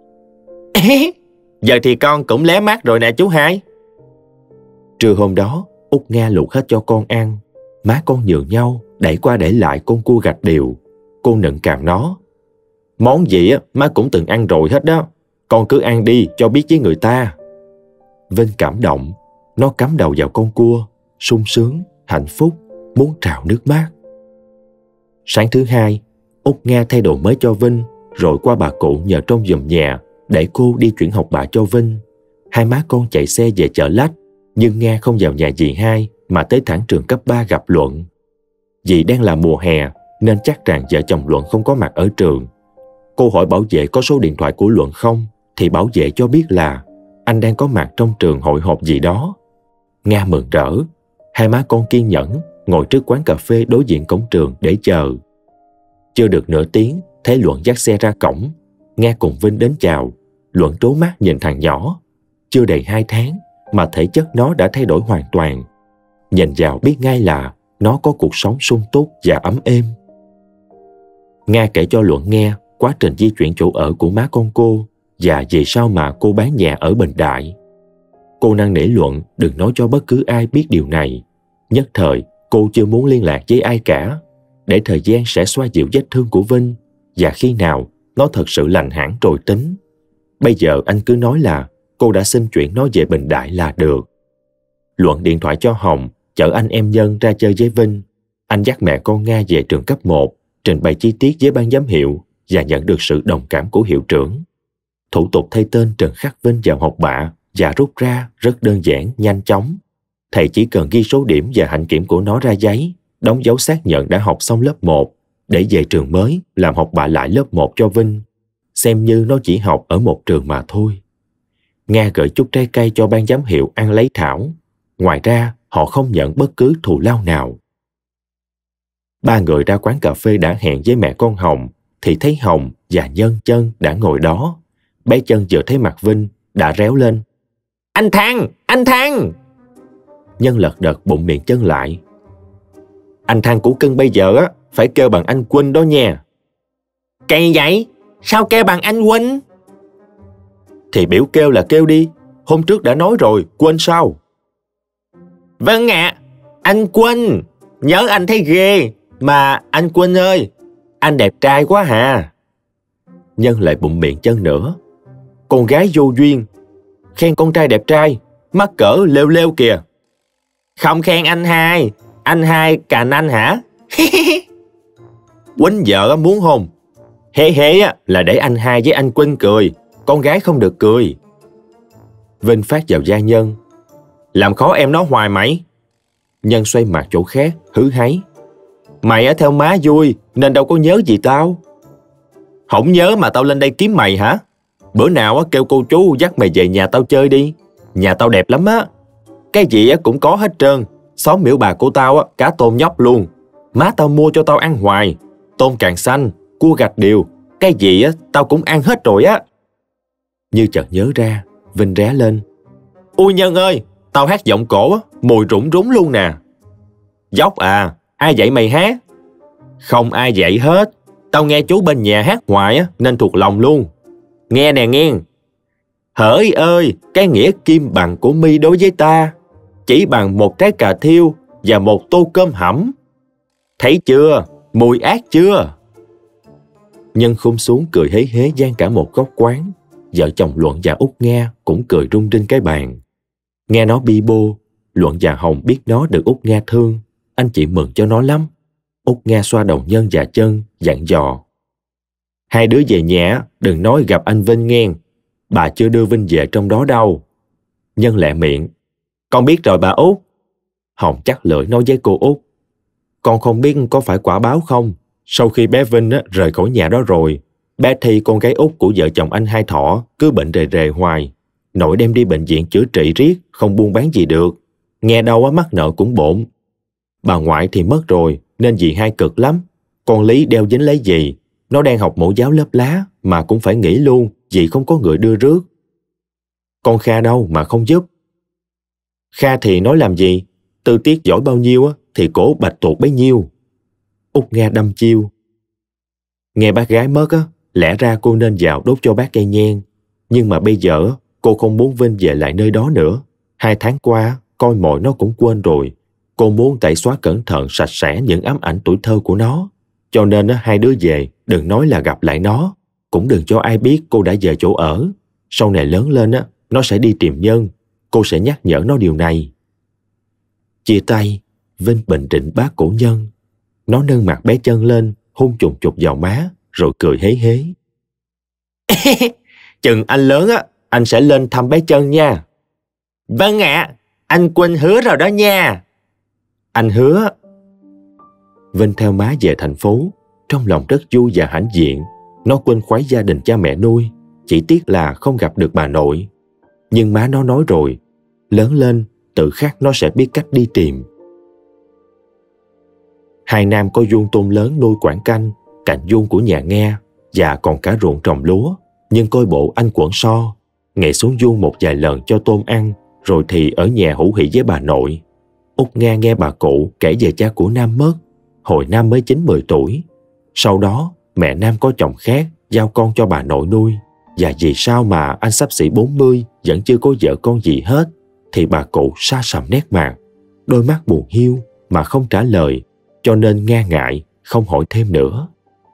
Giờ thì con cũng lé mắt rồi nè chú hai. Trưa hôm đó, Út Nga luộc hết cho con ăn. Má con nhường nhau, đẩy qua đẩy lại con cua gạch đều. Cô nựng càm nó. Món gì á, má cũng từng ăn rồi hết đó. Con cứ ăn đi cho biết với người ta. Vinh cảm động. Nó cắm đầu vào con cua, sung sướng, hạnh phúc, muốn trào nước mắt. Sáng thứ hai, Út Nga thay đồ mới cho Vinh, rồi qua bà cụ nhờ trông giùm nhà để cô đi chuyển học bạ cho Vinh. Hai má con chạy xe về chợ Lách, nhưng Nga không vào nhà dì hai mà tới thẳng trường cấp 3 gặp Luận. Vì đang là mùa hè nên chắc rằng vợ chồng Luận không có mặt ở trường. Cô hỏi bảo vệ có số điện thoại của Luận không, thì bảo vệ cho biết là anh đang có mặt trong trường hội họp gì đó. Nga mừng rỡ. Hai má con kiên nhẫn ngồi trước quán cà phê đối diện cổng trường để chờ. Chưa được nửa tiếng, thấy Luận dắt xe ra cổng. Nga cùng Vinh đến chào. Luận trố mắt nhìn thằng nhỏ. Chưa đầy 2 tháng mà thể chất nó đã thay đổi hoàn toàn. Nhìn vào biết ngay là nó có cuộc sống sung túc và ấm êm. Nga kể cho Luận nghe quá trình di chuyển chỗ ở của má con cô và vì sao mà cô bán nhà ở Bình Đại. Cô năn nỉ Luận đừng nói cho bất cứ ai biết điều này. Nhất thời, cô chưa muốn liên lạc với ai cả, để thời gian sẽ xoa dịu vết thương của Vinh, và khi nào nó thật sự lành hẳn rồi tính. Bây giờ anh cứ nói là cô đã xin chuyển nó về Bình Đại là được. Luận điện thoại cho Hồng, chở anh em Nhân ra chơi với Vinh. Anh dắt mẹ con Nga về trường cấp 1, trình bày chi tiết với ban giám hiệu và nhận được sự đồng cảm của hiệu trưởng. Thủ tục thay tên Trần Khắc Vinh vào học bạ và rút ra rất đơn giản, nhanh chóng. Thầy chỉ cần ghi số điểm và hạnh kiểm của nó ra giấy, đóng dấu xác nhận đã học xong lớp 1, để về trường mới làm học bạ lại lớp 1 cho Vinh, xem như nó chỉ học ở một trường mà thôi. Nga gửi chút trái cây cho ban giám hiệu ăn lấy thảo. Ngoài ra, họ không nhận bất cứ thù lao nào. Ba người ra quán cà phê đã hẹn với mẹ con Hồng, thì thấy Hồng và Nhân Chân đã ngồi đó. Bé Chân vừa thấy mặt Vinh đã réo lên: Anh Thăng! Anh Thăng! Nhân lật đật bụng miệng Chân lại: Anh Thăng của cưng bây giờ á phải kêu bằng anh Quynh đó nha. Kỳ vậy? Sao kêu bằng anh Quynh? Thì biểu kêu là kêu đi. Hôm trước đã nói rồi, quên sao? Vâng ạ, anh Quynh. Nhớ anh thấy ghê. Mà anh Quynh ơi, anh đẹp trai quá hà. Nhân lại bụng miệng Chân nữa: Con gái vô duyên, khen con trai đẹp trai, mắc cỡ lêu lêu kìa. Không khen anh hai cành anh hả? Quýnh vợ muốn hôn. Hế hế là để anh hai với anh Quynh cười, con gái không được cười. Vinh phát vào gia Nhân: Làm khó em nó hoài mày. Nhân xoay mặt chỗ khác, hứ háy: Mày ở theo má vui nên đâu có nhớ gì tao. Không nhớ mà tao lên đây kiếm mày hả? Bữa nào kêu cô chú dắt mày về nhà tao chơi đi. Nhà tao đẹp lắm á. Cái gì cũng có hết trơn. Xóm miễu bà của tao cá tôm nhóc luôn. Má tao mua cho tao ăn hoài. Tôm càng xanh, cua gạch điều, cái gì tao cũng ăn hết rồi á. Như chợt nhớ ra, Vinh ré lên: Ui Nhân ơi, tao hát giọng cổ mùi rủng rúng luôn nè. Dốc à, ai dạy mày hát? Không ai dạy hết. Tao nghe chú bên nhà hát hoài nên thuộc lòng luôn. Nghe nè nghe. Hỡi ơi, cái nghĩa kim bằng của mi đối với ta chỉ bằng một trái cà thiêu và một tô cơm hẩm. Thấy chưa? Mùi ác chưa? Nhân khum xuống cười hế hế gian cả một góc quán. Vợ chồng Luận và Út Nga cũng cười rung rinh cái bàn. Nghe nó bi bô, Luận và Hồng biết nó được Út Nga thương, anh chị mừng cho nó lắm. Út Nga xoa đầu Nhân và Chân, dặn dò: Hai đứa về nhà đừng nói gặp anh Vinh nghe. Bà chưa đưa Vinh về trong đó đâu. Nhân lẹ miệng: Con biết rồi bà Út. Hồng chắc lưỡi nói với cô Út: Con không biết có phải quả báo không. Sau khi bé Vinh rời khỏi nhà đó rồi, bé Thi con gái út của vợ chồng anh Hai Thọ cứ bệnh rề rề hoài. Nội đem đi bệnh viện chữa trị riết, không buôn bán gì được. Nghe đâu mắc nợ cũng bộn. Bà ngoại thì mất rồi nên dì Hai cực lắm. Con Lý đeo dính lấy dì. Nó đang học mẫu giáo lớp lá mà cũng phải nghỉ luôn vì không có người đưa rước. Con Kha đâu mà không giúp. Kha thì nói làm gì? Tư tiết giỏi bao nhiêu thì cổ bạch tuộc bấy nhiêu. Út Nga đâm chiêu: Nghe bác gái mất lẽ ra cô nên vào đốt cho bác cây nhang. Nhưng mà bây giờ cô không muốn Vinh về lại nơi đó nữa. 2 tháng qua coi mọi nó cũng quên rồi. Cô muốn tẩy xóa cẩn thận sạch sẽ những ám ảnh tuổi thơ của nó. Cho nên hai đứa về đừng nói là gặp lại nó. Cũng đừng cho ai biết cô đã về chỗ ở. Sau này lớn lên nó sẽ đi tìm Nhân. Cô sẽ nhắc nhở nó điều này. Chia tay, Vinh bình định bác cổ Nhân. Nó nâng mặt bé Chân lên, hôn chùng chục vào má, rồi cười hế hế. Chừng anh lớn anh sẽ lên thăm bé Chân nha. Vâng ạ, anh Quynh hứa rồi đó nha. Anh hứa. Vinh theo má về thành phố, trong lòng rất vui và hãnh diện. Nó quên khoái gia đình cha mẹ nuôi, chỉ tiếc là không gặp được bà nội. Nhưng má nó nói rồi, lớn lên tự khắc nó sẽ biết cách đi tìm. Hai Nam có vuông tôm lớn nuôi quảng canh, cạnh vuông của nhà Nghe, và còn cả ruộng trồng lúa. Nhưng coi bộ anh quẩn so, ngày xuống vuông một vài lần cho tôm ăn, rồi thì ở nhà hữu hỉ với bà nội. Út Nga nghe bà cụ kể về cha của Nam mất, hồi Nam mới 9-10 tuổi. Sau đó, mẹ Nam có chồng khác, giao con cho bà nội nuôi. Và vì sao mà anh xấp xỉ 40 vẫn chưa có vợ con gì hết, thì bà cụ sa sầm nét mặt, đôi mắt buồn hiu mà không trả lời, cho nên Nga ngại, không hỏi thêm nữa.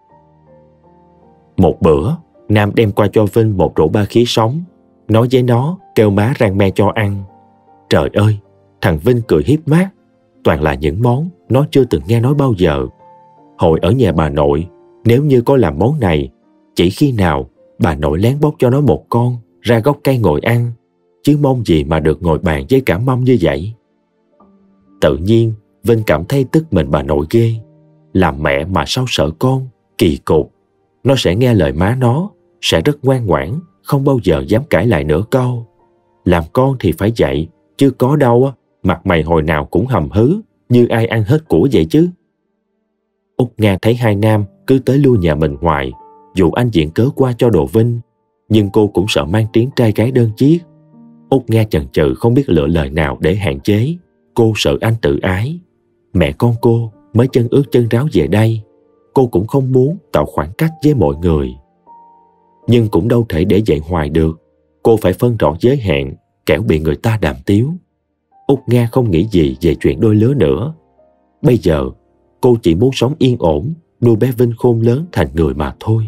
Một bữa, Nam đem qua cho Vinh một rổ ba khía sống, nói với nó kêu má rang me cho ăn. Trời ơi, thằng Vinh cười hiếp mắt, toàn là những món nó chưa từng nghe nói bao giờ. Hồi ở nhà bà nội, nếu như có làm món này, chỉ khi nào bà nội lén bóc cho nó một con ra gốc cây ngồi ăn, chứ mong gì mà được ngồi bàn với cả mâm như vậy. Tự nhiên, Vinh cảm thấy tức mình bà nội ghê. Làm mẹ mà sao sợ con, kỳ cục. Nó sẽ nghe lời má nó, sẽ rất ngoan ngoãn, không bao giờ dám cãi lại nữa câu. Làm con thì phải dạy, chứ có đâu á, mặt mày hồi nào cũng hầm hứ, như ai ăn hết của vậy chứ. Út Nga thấy hai nam cứ tới lui nhà mình hoài, dù anh diện cớ qua cho đồ vinh, nhưng cô cũng sợ mang tiếng trai gái đơn chiếc. Út Nga chần chừ không biết lựa lời nào để hạn chế. Cô sợ anh tự ái. Mẹ con cô mới chân ướt chân ráo về đây. Cô cũng không muốn tạo khoảng cách với mọi người. Nhưng cũng đâu thể để vậy hoài được. Cô phải phân rõ giới hạn, kẻo bị người ta đàm tiếu. Út Nga không nghĩ gì về chuyện đôi lứa nữa. Bây giờ, cô chỉ muốn sống yên ổn, nuôi bé Vinh khôn lớn thành người mà thôi.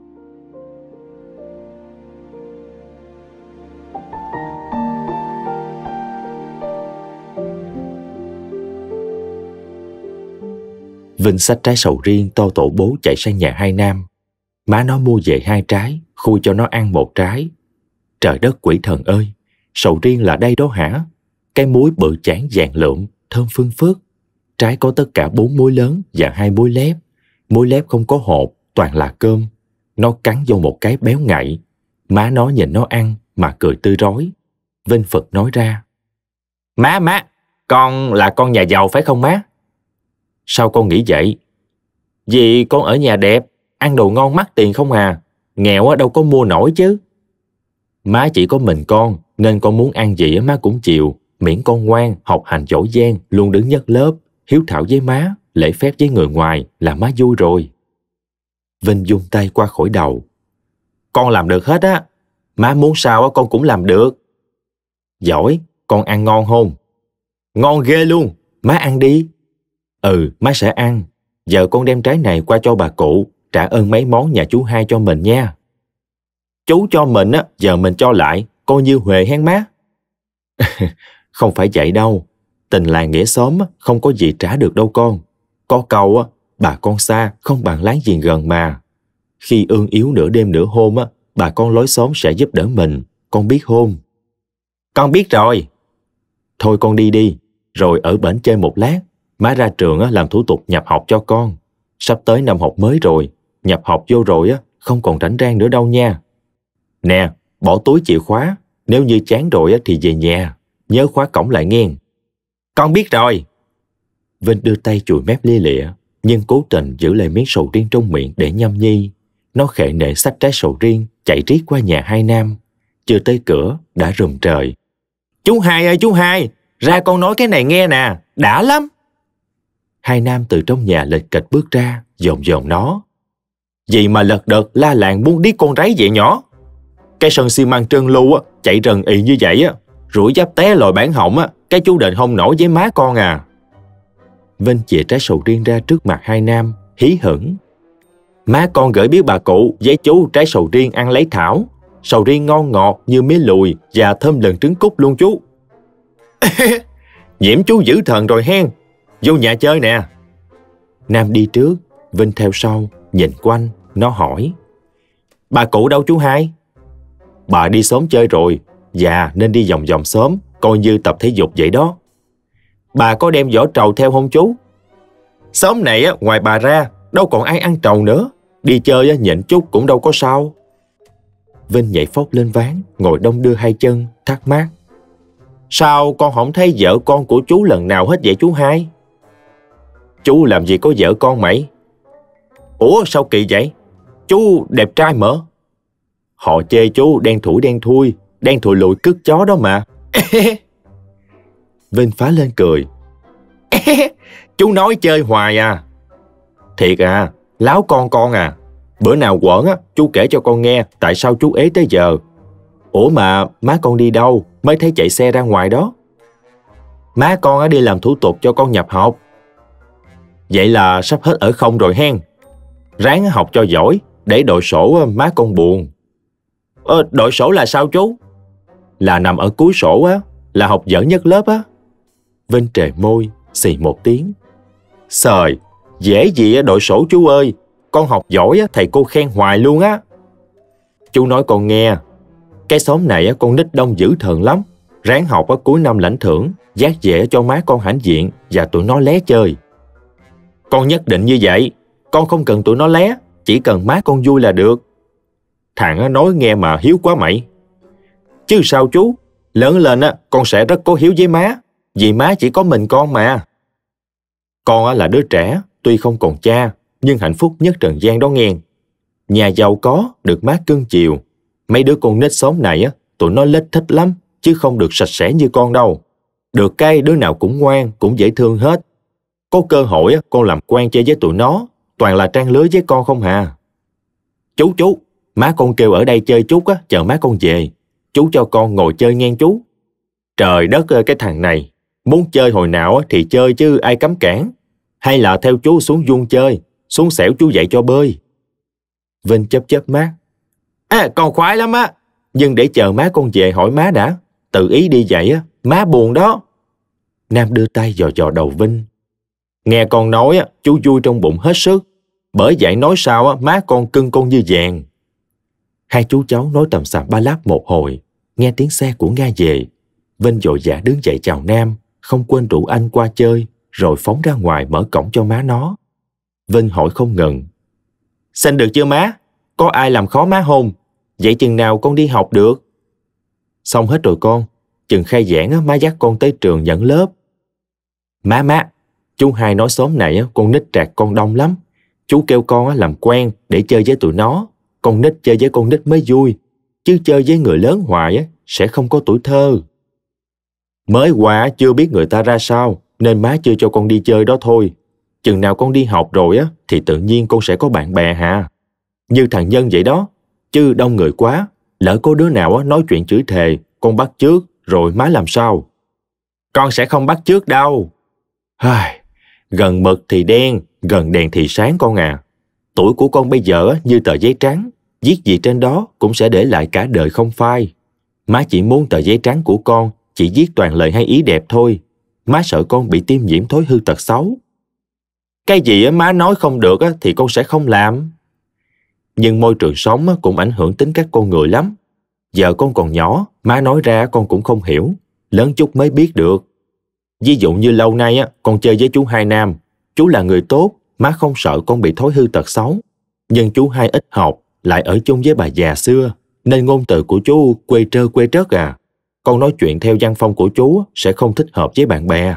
Vinh xách trái sầu riêng to tổ bố chạy sang nhà hai nam. Má nó mua về 2 trái, khui cho nó ăn 1 trái. Trời đất quỷ thần ơi, sầu riêng là đây đó hả? Cái múi bự chảng vàng lượm, thơm phưng phức. Trái có tất cả 4 múi lớn và 2 múi lép. Múi lép không có hột, toàn là cơm. Nó cắn vô một cái béo ngậy. Má nó nhìn nó ăn mà cười tươi rói. Vinh Phật nói ra: Má, con là con nhà giàu phải không má? Sao con nghĩ vậy? Vì con ở nhà đẹp, ăn đồ ngon mắc tiền không à. Nghèo đâu có mua nổi chứ. Má chỉ có mình con, nên con muốn ăn gì má cũng chịu. Miễn con ngoan, học hành giỏi giang, luôn đứng nhất lớp, hiếu thảo với má, lễ phép với người ngoài là má vui rồi. Vinh vung tay qua khỏi đầu. Con làm được hết á. Má muốn sao con cũng làm được. Giỏi, con ăn ngon không? Ngon ghê luôn, má ăn đi. Ừ, má sẽ ăn. Giờ con đem trái này qua cho bà cụ, trả ơn mấy món nhà chú hai cho mình nha. Chú cho mình á, giờ mình cho lại, coi như huề hen má. Không phải vậy đâu. Tình làng nghĩa xóm không có gì trả được đâu con. Có câu á, bà con xa không bằng láng giềng gần mà. Khi ương yếu nửa đêm nửa hôm á, bà con lối xóm sẽ giúp đỡ mình, con biết không? Con biết rồi. Thôi con đi đi, rồi ở bển chơi một lát. Má ra trường á, làm thủ tục nhập học cho con. Sắp tới năm học mới rồi, nhập học vô rồi á, không còn rảnh rang nữa đâu nha. Nè, bỏ túi chìa khóa, nếu như chán rồi á, thì về nhà, nhớ khóa cổng lại nghe. Con biết rồi. Vinh đưa tay chùi mép lia lịa, nhưng cố tình giữ lại miếng sầu riêng trong miệng để nhâm nhi. Nó khệ nệ xách trái sầu riêng, chạy riết qua nhà hai nam. Chưa tới cửa, đã rùm trời. Chú hai ơi chú hai, ra con nói cái này nghe nè, đã lắm. Hai nam từ trong nhà lệch kệch bước ra, dồn dồn nó. Gì mà lật đật la làng buông điếc con ráy vậy nhỏ? Cái sân xi măng trơn lu á, chạy rần ì như vậy á, rủi giáp té lòi bản họng á, cái chú đền không nổi với má con à. Vinh chìa trái sầu riêng ra trước mặt hai nam, hí hửng. Má con gửi biếu bà cụ với chú trái sầu riêng ăn lấy thảo. Sầu riêng ngon ngọt như mía lùi và thơm lừng trứng cút luôn chú. Nhiễm chú dữ thần rồi hen. Vô nhà chơi nè. Nam đi trước, Vinh theo sau, nhìn quanh, nó hỏi. Bà cụ đâu chú hai? Bà đi xóm chơi rồi, dạ nên đi vòng vòng xóm, coi như tập thể dục vậy đó. Bà có đem vỏ trầu theo không chú? Xóm này á, ngoài bà ra, đâu còn ai ăn trầu nữa. Đi chơi á, nhịn chút cũng đâu có sao. Vinh nhảy phóc lên ván, ngồi đong đưa hai chân, thắc mắc. Sao con không thấy vợ con của chú lần nào hết vậy chú hai? Chú làm gì có vợ con mày? Ủa sao kỳ vậy? Chú đẹp trai mỡ. Họ chê chú đen thui, đen thùi lùi cứt chó đó mà. Vinh phá lên cười. Chú nói chơi hoài à? Thiệt à, láo con à. Bữa nào quẩn á, chú kể cho con nghe tại sao chú ế tới giờ. Ủa mà má con đi đâu mới thấy chạy xe ra ngoài đó? Má con á đi làm thủ tục cho con nhập học. Vậy là sắp hết ở không rồi hen. Ráng học cho giỏi, để đội sổ má con buồn. Đội sổ là sao chú? Là nằm ở cuối sổ á, là học dở nhất lớp á. Vinh trề môi, xì một tiếng. Sời, dễ gì á đội sổ chú ơi. Con học giỏi á, thầy cô khen hoài luôn á. Chú nói con nghe, cái xóm này á, con nít đông dữ thần lắm. Ráng học á, cuối năm lãnh thưởng, vác về cho má con hãnh diện và tụi nó lé chơi. Con nhất định như vậy. Con không cần tụi nó lé, chỉ cần má con vui là được. Thằng nói nghe mà hiếu quá mày. Chứ sao chú, lớn lên con sẽ rất có hiếu với má, vì má chỉ có mình con mà. Con là đứa trẻ, tuy không còn cha, nhưng hạnh phúc nhất trần gian đó nghe. Nhà giàu có, được má cưng chiều. Mấy đứa con nít xóm này tụi nó lết thích lắm, chứ không được sạch sẽ như con đâu. Được cái đứa nào cũng ngoan, cũng dễ thương hết. Có cơ hội con làm quen chơi với tụi nó, toàn là trang lứa với con không hà. Chú, má con kêu ở đây chơi chút chờ má con về. Chú cho con ngồi chơi nghe chú. Trời đất ơi, cái thằng này, muốn chơi hồi nào thì chơi chứ ai cấm cản. Hay là theo chú xuống vuông chơi, xuống xẻo chú dạy cho bơi. Vinh chớp mắt. Con khoái lắm á, nhưng để chờ má con về hỏi má đã. Tự ý đi vậy má buồn đó. Nam đưa tay dò đầu Vinh. Nghe con nói chú vui trong bụng hết sức. Bởi vậy nói sao má con cưng con như vàng. Hai chú cháu nói tầm xàm ba láp một hồi. Nghe tiếng xe của Nga về, Vinh vội vã đứng dậy chào Nam, không quên rủ anh qua chơi, rồi phóng ra ngoài mở cổng cho má nó. Vinh hỏi không ngừng. Xin được chưa má? Có ai làm khó má không? Vậy chừng nào con đi học được? Xong hết rồi con. Chừng khai giảng má dắt con tới trường nhận lớp. Má, chú hai nói xóm này con nít trạc con đông lắm. Chú kêu con làm quen để chơi với tụi nó. Con nít chơi với con nít mới vui, chứ chơi với người lớn hoài sẽ không có tuổi thơ. Mới qua chưa biết người ta ra sao, nên má chưa cho con đi chơi đó thôi. Chừng nào con đi học rồi thì tự nhiên con sẽ có bạn bè hà. Như thằng Nhân vậy đó, chứ đông người quá, lỡ có đứa nào nói chuyện chửi thề, con bắt chước, rồi má làm sao? Con sẽ không bắt chước đâu. Gần mực thì đen, gần đèn thì sáng con à. Tuổi của con bây giờ như tờ giấy trắng, viết gì trên đó cũng sẽ để lại cả đời không phai. Má chỉ muốn tờ giấy trắng của con chỉ viết toàn lời hay ý đẹp thôi. Má sợ con bị tiêm nhiễm thói hư tật xấu. Cái gì má nói không được thì con sẽ không làm. Nhưng môi trường sống cũng ảnh hưởng tính cách con người lắm. Giờ con còn nhỏ, má nói ra con cũng không hiểu, lớn chút mới biết được. Ví dụ như lâu nay con chơi với chú Hai Nam, chú là người tốt, má không sợ con bị thói hư tật xấu. Nhưng chú Hai ít học, lại ở chung với bà già xưa, nên ngôn từ của chú quê trớt à. Con nói chuyện theo văn phong của chú sẽ không thích hợp với bạn bè.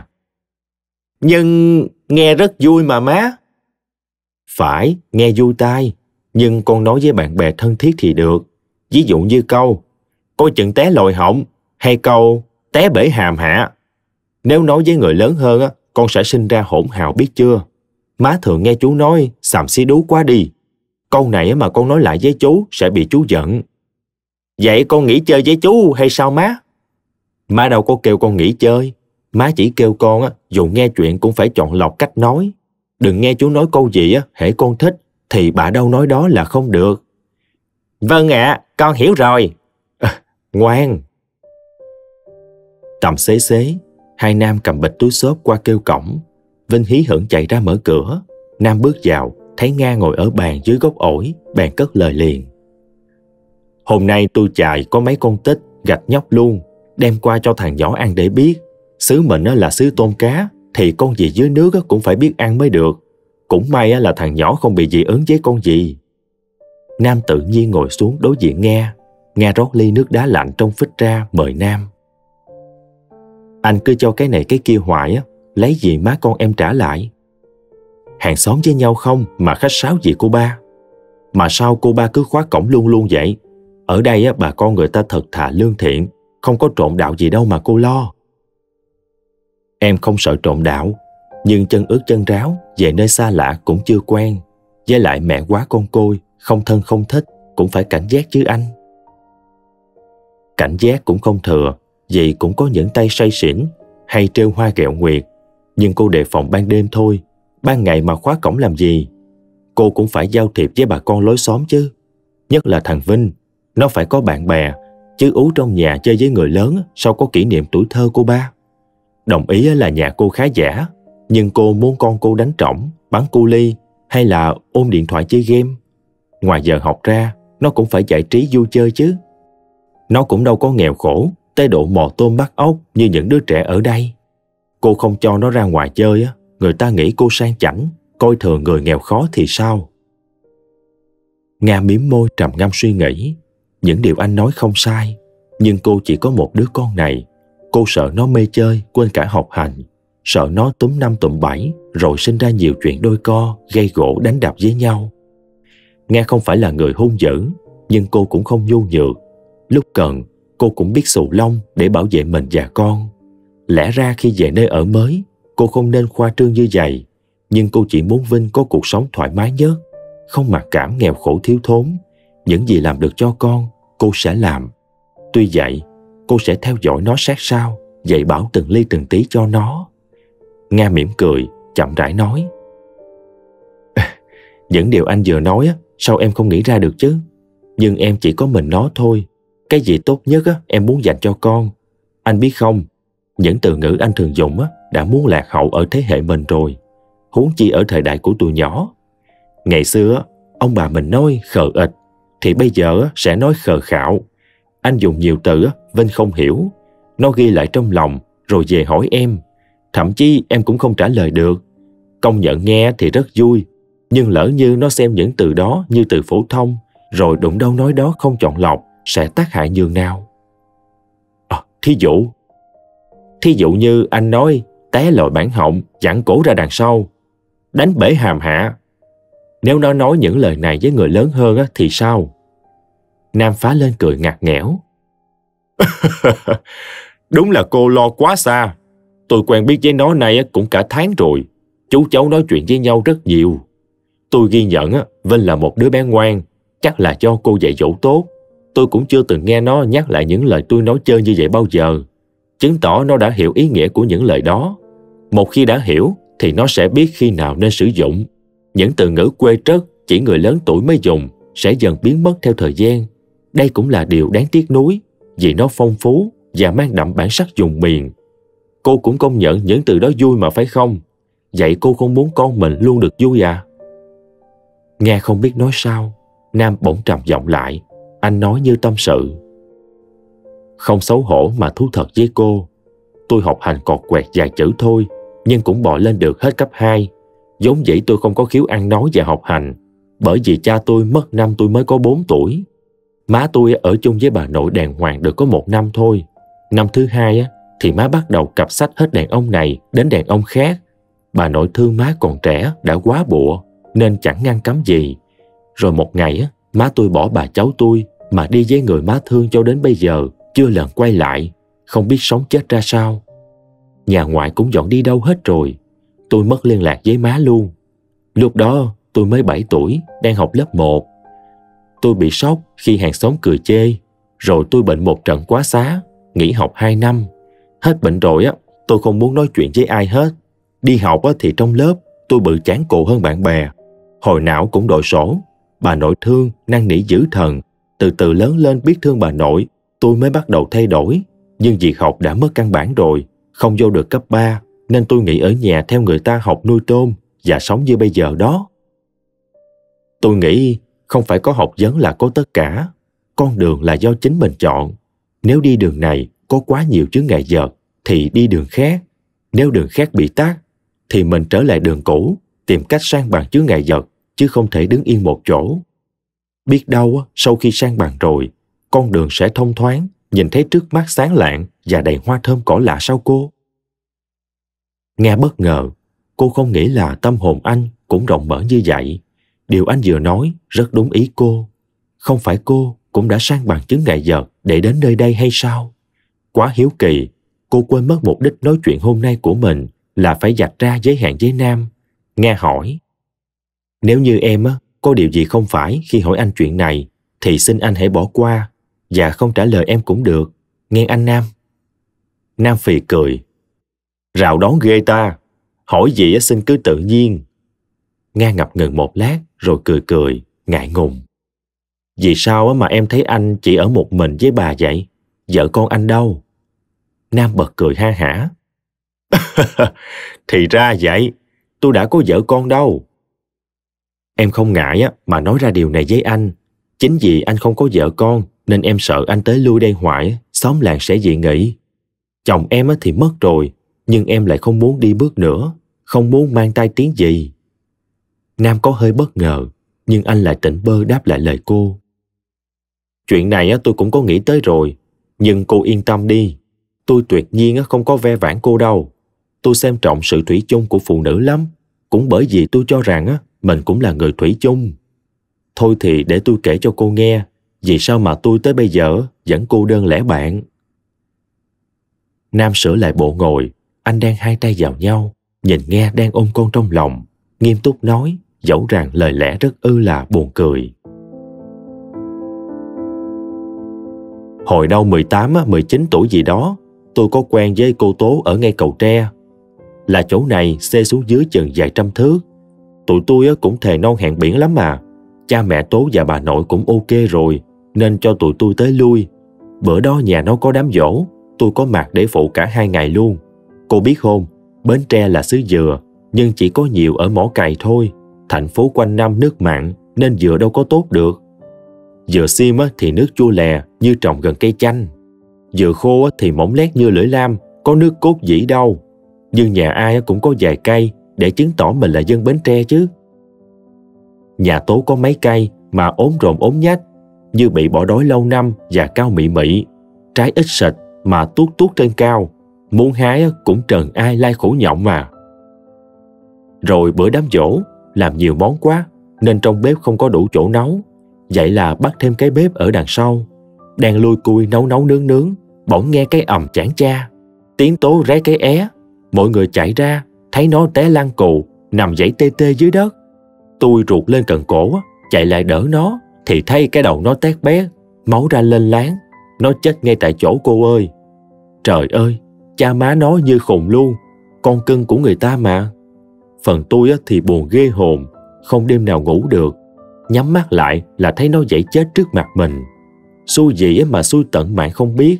Nhưng nghe rất vui mà má. Phải, nghe vui tai, nhưng con nói với bạn bè thân thiết thì được. Ví dụ như câu coi chừng té lồi họng, hay câu té bể hàm hạ. Nếu nói với người lớn hơn con sẽ sinh ra hỗn hào biết chưa. Má thường nghe chú nói xàm xí đú quá đi. Câu này mà con nói lại với chú sẽ bị chú giận. Vậy con nghỉ chơi với chú hay sao má? Má đâu có kêu con nghỉ chơi. Má chỉ kêu con dù nghe chuyện cũng phải chọn lọc cách nói. Đừng nghe chú nói câu gì hễ con thích thì bà đâu nói đó là không được. Vâng ạ, con hiểu rồi. Ngoan. Tầm xế, hai Nam cầm bịch túi xốp qua kêu cổng. Vinh hí hửng chạy ra mở cửa. Nam bước vào, thấy Nga ngồi ở bàn dưới gốc ổi, bèn cất lời liền. Hôm nay tôi chài có mấy con tích, gạch nhóc luôn, đem qua cho thằng nhỏ ăn để biết. Xứ mình là xứ tôm cá, thì con gì dưới nước cũng phải biết ăn mới được. Cũng may là thằng nhỏ không bị dị ứng với con gì. Nam tự nhiên ngồi xuống đối diện Nga rót ly nước đá lạnh trong phích ra mời Nam. Anh cứ cho cái này cái kia hoài lấy gì má con em trả lại. Hàng xóm với nhau không mà khách sáo gì cô ba. Mà sao cô ba cứ khóa cổng luôn vậy? Ở đây bà con người ta thật thà lương thiện, không có trộm đạo gì đâu mà cô lo. Em không sợ trộm đạo, nhưng chân ướt chân ráo, về nơi xa lạ cũng chưa quen. Với lại mẹ quá con côi, không thân không thích, cũng phải cảnh giác chứ anh. Cảnh giác cũng không thừa, vì cũng có những tay say xỉn hay trêu hoa ghẹo nguyệt. Nhưng cô đề phòng ban đêm thôi, ban ngày mà khóa cổng làm gì? Cô cũng phải giao thiệp với bà con lối xóm chứ. Nhất là thằng Vinh, nó phải có bạn bè, chứ ú trong nhà chơi với người lớn sao có kỷ niệm tuổi thơ cô ba. Đồng ý là nhà cô khá giả, nhưng cô muốn con cô đánh trỏng, bắn cu ly hay là ôm điện thoại chơi game. Ngoài giờ học ra, nó cũng phải giải trí vui chơi chứ. Nó cũng đâu có nghèo khổ tới độ mò tôm bắt ốc như những đứa trẻ ở đây. Cô không cho nó ra ngoài chơi người ta nghĩ cô sang chảnh, coi thường người nghèo khó thì sao? Nga mím môi trầm ngâm suy nghĩ. Những điều anh nói không sai, nhưng cô chỉ có một đứa con này. Cô sợ nó mê chơi, quên cả học hành. Sợ nó túm năm tụm bảy, rồi sinh ra nhiều chuyện đôi co, gây gổ đánh đập với nhau. Nga không phải là người hung dữ, nhưng cô cũng không nhu nhược. Lúc cần, cô cũng biết xù lông để bảo vệ mình và con. Lẽ ra khi về nơi ở mới, cô không nên khoa trương như vậy. Nhưng cô chỉ muốn Vinh có cuộc sống thoải mái nhất, không mặc cảm nghèo khổ thiếu thốn. Những gì làm được cho con, cô sẽ làm. Tuy vậy, cô sẽ theo dõi nó sát sao, dạy bảo từng ly từng tí cho nó. Nga mỉm cười, chậm rãi nói. Những điều anh vừa nói, sao em không nghĩ ra được chứ? Nhưng em chỉ có mình nó thôi. Cái gì tốt nhất em muốn dành cho con. Anh biết không, những từ ngữ anh thường dùng đã muốn lạc hậu ở thế hệ mình rồi. Huống chi ở thời đại của tụi nhỏ. Ngày xưa, ông bà mình nói khờ ịch, thì bây giờ sẽ nói khờ khạo. Anh dùng nhiều từ Vinh không hiểu. Nó ghi lại trong lòng, rồi về hỏi em. Thậm chí em cũng không trả lời được. Công nhận nghe thì rất vui, nhưng lỡ như nó xem những từ đó như từ phổ thông, rồi đụng đâu nói đó không chọn lọc, sẽ tác hại nhường nào. Thí dụ như anh nói té lòi bản họng, giãn cổ ra đằng sau, đánh bể hàm hạ. Nếu nó nói những lời này với người lớn hơn thì sao? Nam phá lên cười ngặt nghẽo. Đúng là cô lo quá xa. Tôi quen biết với nó này cũng cả tháng rồi. Chú cháu nói chuyện với nhau rất nhiều. Tôi ghi nhận Vinh là một đứa bé ngoan. Chắc là do cô dạy dỗ tốt. Tôi cũng chưa từng nghe nó nhắc lại những lời tôi nói chơi như vậy bao giờ. Chứng tỏ nó đã hiểu ý nghĩa của những lời đó. Một khi đã hiểu thì nó sẽ biết khi nào nên sử dụng. Những từ ngữ quê trất chỉ người lớn tuổi mới dùng sẽ dần biến mất theo thời gian. Đây cũng là điều đáng tiếc nuối, vì nó phong phú và mang đậm bản sắc vùng miền. Cô cũng công nhận những từ đó vui mà phải không? Vậy cô không muốn con mình luôn được vui à? Nghe không biết nói sao, Nam bỗng trầm giọng lại. Anh nói như tâm sự. Không xấu hổ mà thú thật với cô. Tôi học hành cọt quẹt vài chữ thôi, nhưng cũng bò lên được hết cấp 2. Vốn dĩ tôi không có khiếu ăn nói và học hành, bởi vì cha tôi mất năm tôi mới có 4 tuổi. Má tôi ở chung với bà nội đàng hoàng được có 1 năm thôi. Năm thứ 2 thì má bắt đầu cặp sách hết đàn ông này đến đàn ông khác. Bà nội thương má còn trẻ đã quá bụa, nên chẳng ngăn cấm gì. Rồi một ngày má tôi bỏ bà cháu tôi mà đi với người má thương cho đến bây giờ, chưa lần quay lại, không biết sống chết ra sao. Nhà ngoại cũng dọn đi đâu hết rồi. Tôi mất liên lạc với má luôn. Lúc đó tôi mới 7 tuổi, đang học lớp 1. Tôi bị sốc khi hàng xóm cười chê. Rồi tôi bệnh một trận quá xá, nghỉ học 2 năm. Hết bệnh rồi tôi không muốn nói chuyện với ai hết. Đi học thì trong lớp tôi bự chán cộ hơn bạn bè. Hồi nào cũng đội sổ. Bà nội thương, năn nỉ dữ thần. Từ từ lớn lên biết thương bà nội, tôi mới bắt đầu thay đổi. Nhưng việc học đã mất căn bản rồi, không vô được cấp 3, nên tôi nghỉ ở nhà theo người ta học nuôi tôm và sống như bây giờ đó. Tôi nghĩ không phải có học vấn là có tất cả. Con đường là do chính mình chọn. Nếu đi đường này có quá nhiều chướng ngại vật thì đi đường khác. Nếu đường khác bị tắc thì mình trở lại đường cũ, tìm cách san bằng chướng ngại vật, chứ không thể đứng yên một chỗ. Biết đâu sau khi san bằng rồi, con đường sẽ thông thoáng, nhìn thấy trước mắt sáng lạng và đầy hoa thơm cỏ lạ sao cô? Nghe bất ngờ, cô không nghĩ là tâm hồn anh cũng rộng mở như vậy. Điều anh vừa nói rất đúng ý cô. Không phải cô cũng đã san bằng chướng ngại vật để đến nơi đây hay sao? Quá hiếu kỳ, cô quên mất mục đích nói chuyện hôm nay của mình là phải vạch ra giới hạn với Nam. Nghe hỏi. Nếu như em có điều gì không phải khi hỏi anh chuyện này, thì xin anh hãy bỏ qua và không trả lời em cũng được. Nghe anh Nam. Nam phì cười. Rào đón ghê ta. Hỏi gì xin cứ tự nhiên. Nga ngập ngừng một lát rồi cười cười, ngại ngùng. Vì sao mà em thấy anh chỉ ở một mình với bà vậy? Vợ con anh đâu? Nam bật cười ha hả. Thì ra vậy, tôi đã có vợ con đâu. Em không ngại mà nói ra điều này với anh. Chính vì anh không có vợ con nên em sợ anh tới lui đây hoài, xóm làng sẽ dị nghị. Chồng em thì mất rồi, nhưng em lại không muốn đi bước nữa, không muốn mang tai tiếng gì. Nam có hơi bất ngờ, nhưng anh lại tỉnh bơ đáp lại lời cô. Chuyện này tôi cũng có nghĩ tới rồi, nhưng cô yên tâm đi. Tôi tuyệt nhiên không có ve vãn cô đâu. Tôi xem trọng sự thủy chung của phụ nữ lắm, cũng bởi vì tôi cho rằng mình cũng là người thủy chung. Thôi thì để tôi kể cho cô nghe, vì sao mà tôi tới bây giờ vẫn cô đơn lẻ bạn. Nam sửa lại bộ ngồi, anh đang hai tay vào nhau, nhìn Nghe đang ôm con trong lòng, nghiêm túc nói, dẫu rằng lời lẽ rất là buồn cười. Hồi đâu 18, 19 tuổi gì đó, tôi có quen với cô Tố ở ngay cầu Tre. Là chỗ này xê xuống dưới chừng vài trăm thước. Tụi tôi cũng thề non hẹn biển lắm mà. Cha mẹ Tố và bà nội cũng ok rồi, nên cho tụi tôi tới lui. Bữa đó nhà nó có đám giỗ, tôi có mặt để phụ cả 2 ngày luôn. Cô biết không, Bến Tre là xứ dừa, nhưng chỉ có nhiều ở Mỏ Cày thôi. Thành phố quanh năm nước mặn, nên dừa đâu có tốt được. Dừa xiêm thì nước chua lè như trồng gần cây chanh. Dừa khô thì mỏng lét như lưỡi lam, có nước cốt dĩ đâu. Nhưng nhà ai cũng có vài cây để chứng tỏ mình là dân Bến Tre chứ. Nhà Tố có mấy cây mà ốm rộm ốm nhách, như bị bỏ đói lâu năm và cao mị mị. Trái ít sệt mà tuốt tuốt trên cao, muốn hái cũng trần ai lai khổ nhộng mà. Rồi bữa đám giỗ làm nhiều món quá, nên trong bếp không có đủ chỗ nấu. Vậy là bắt thêm cái bếp ở đằng sau. Đang lui cui nấu nướng, bỗng nghe cái ầm chảng cha. Tiếng Tố ré cái é. Mọi người chạy ra, thấy nó té lăn cù, nằm giãy tê tê dưới đất. Tôi ruột lên cần cổ, chạy lại đỡ nó, thì thấy cái đầu nó tét bét, máu ra lênh láng. Nó chết ngay tại chỗ cô ơi. Trời ơi, cha má nó như khùng luôn, con cưng của người ta mà. Phần tôi thì buồn ghê hồn, không đêm nào ngủ được. Nhắm mắt lại là thấy nó dậy chết trước mặt mình. Xui gì mà xui tận mạng không biết.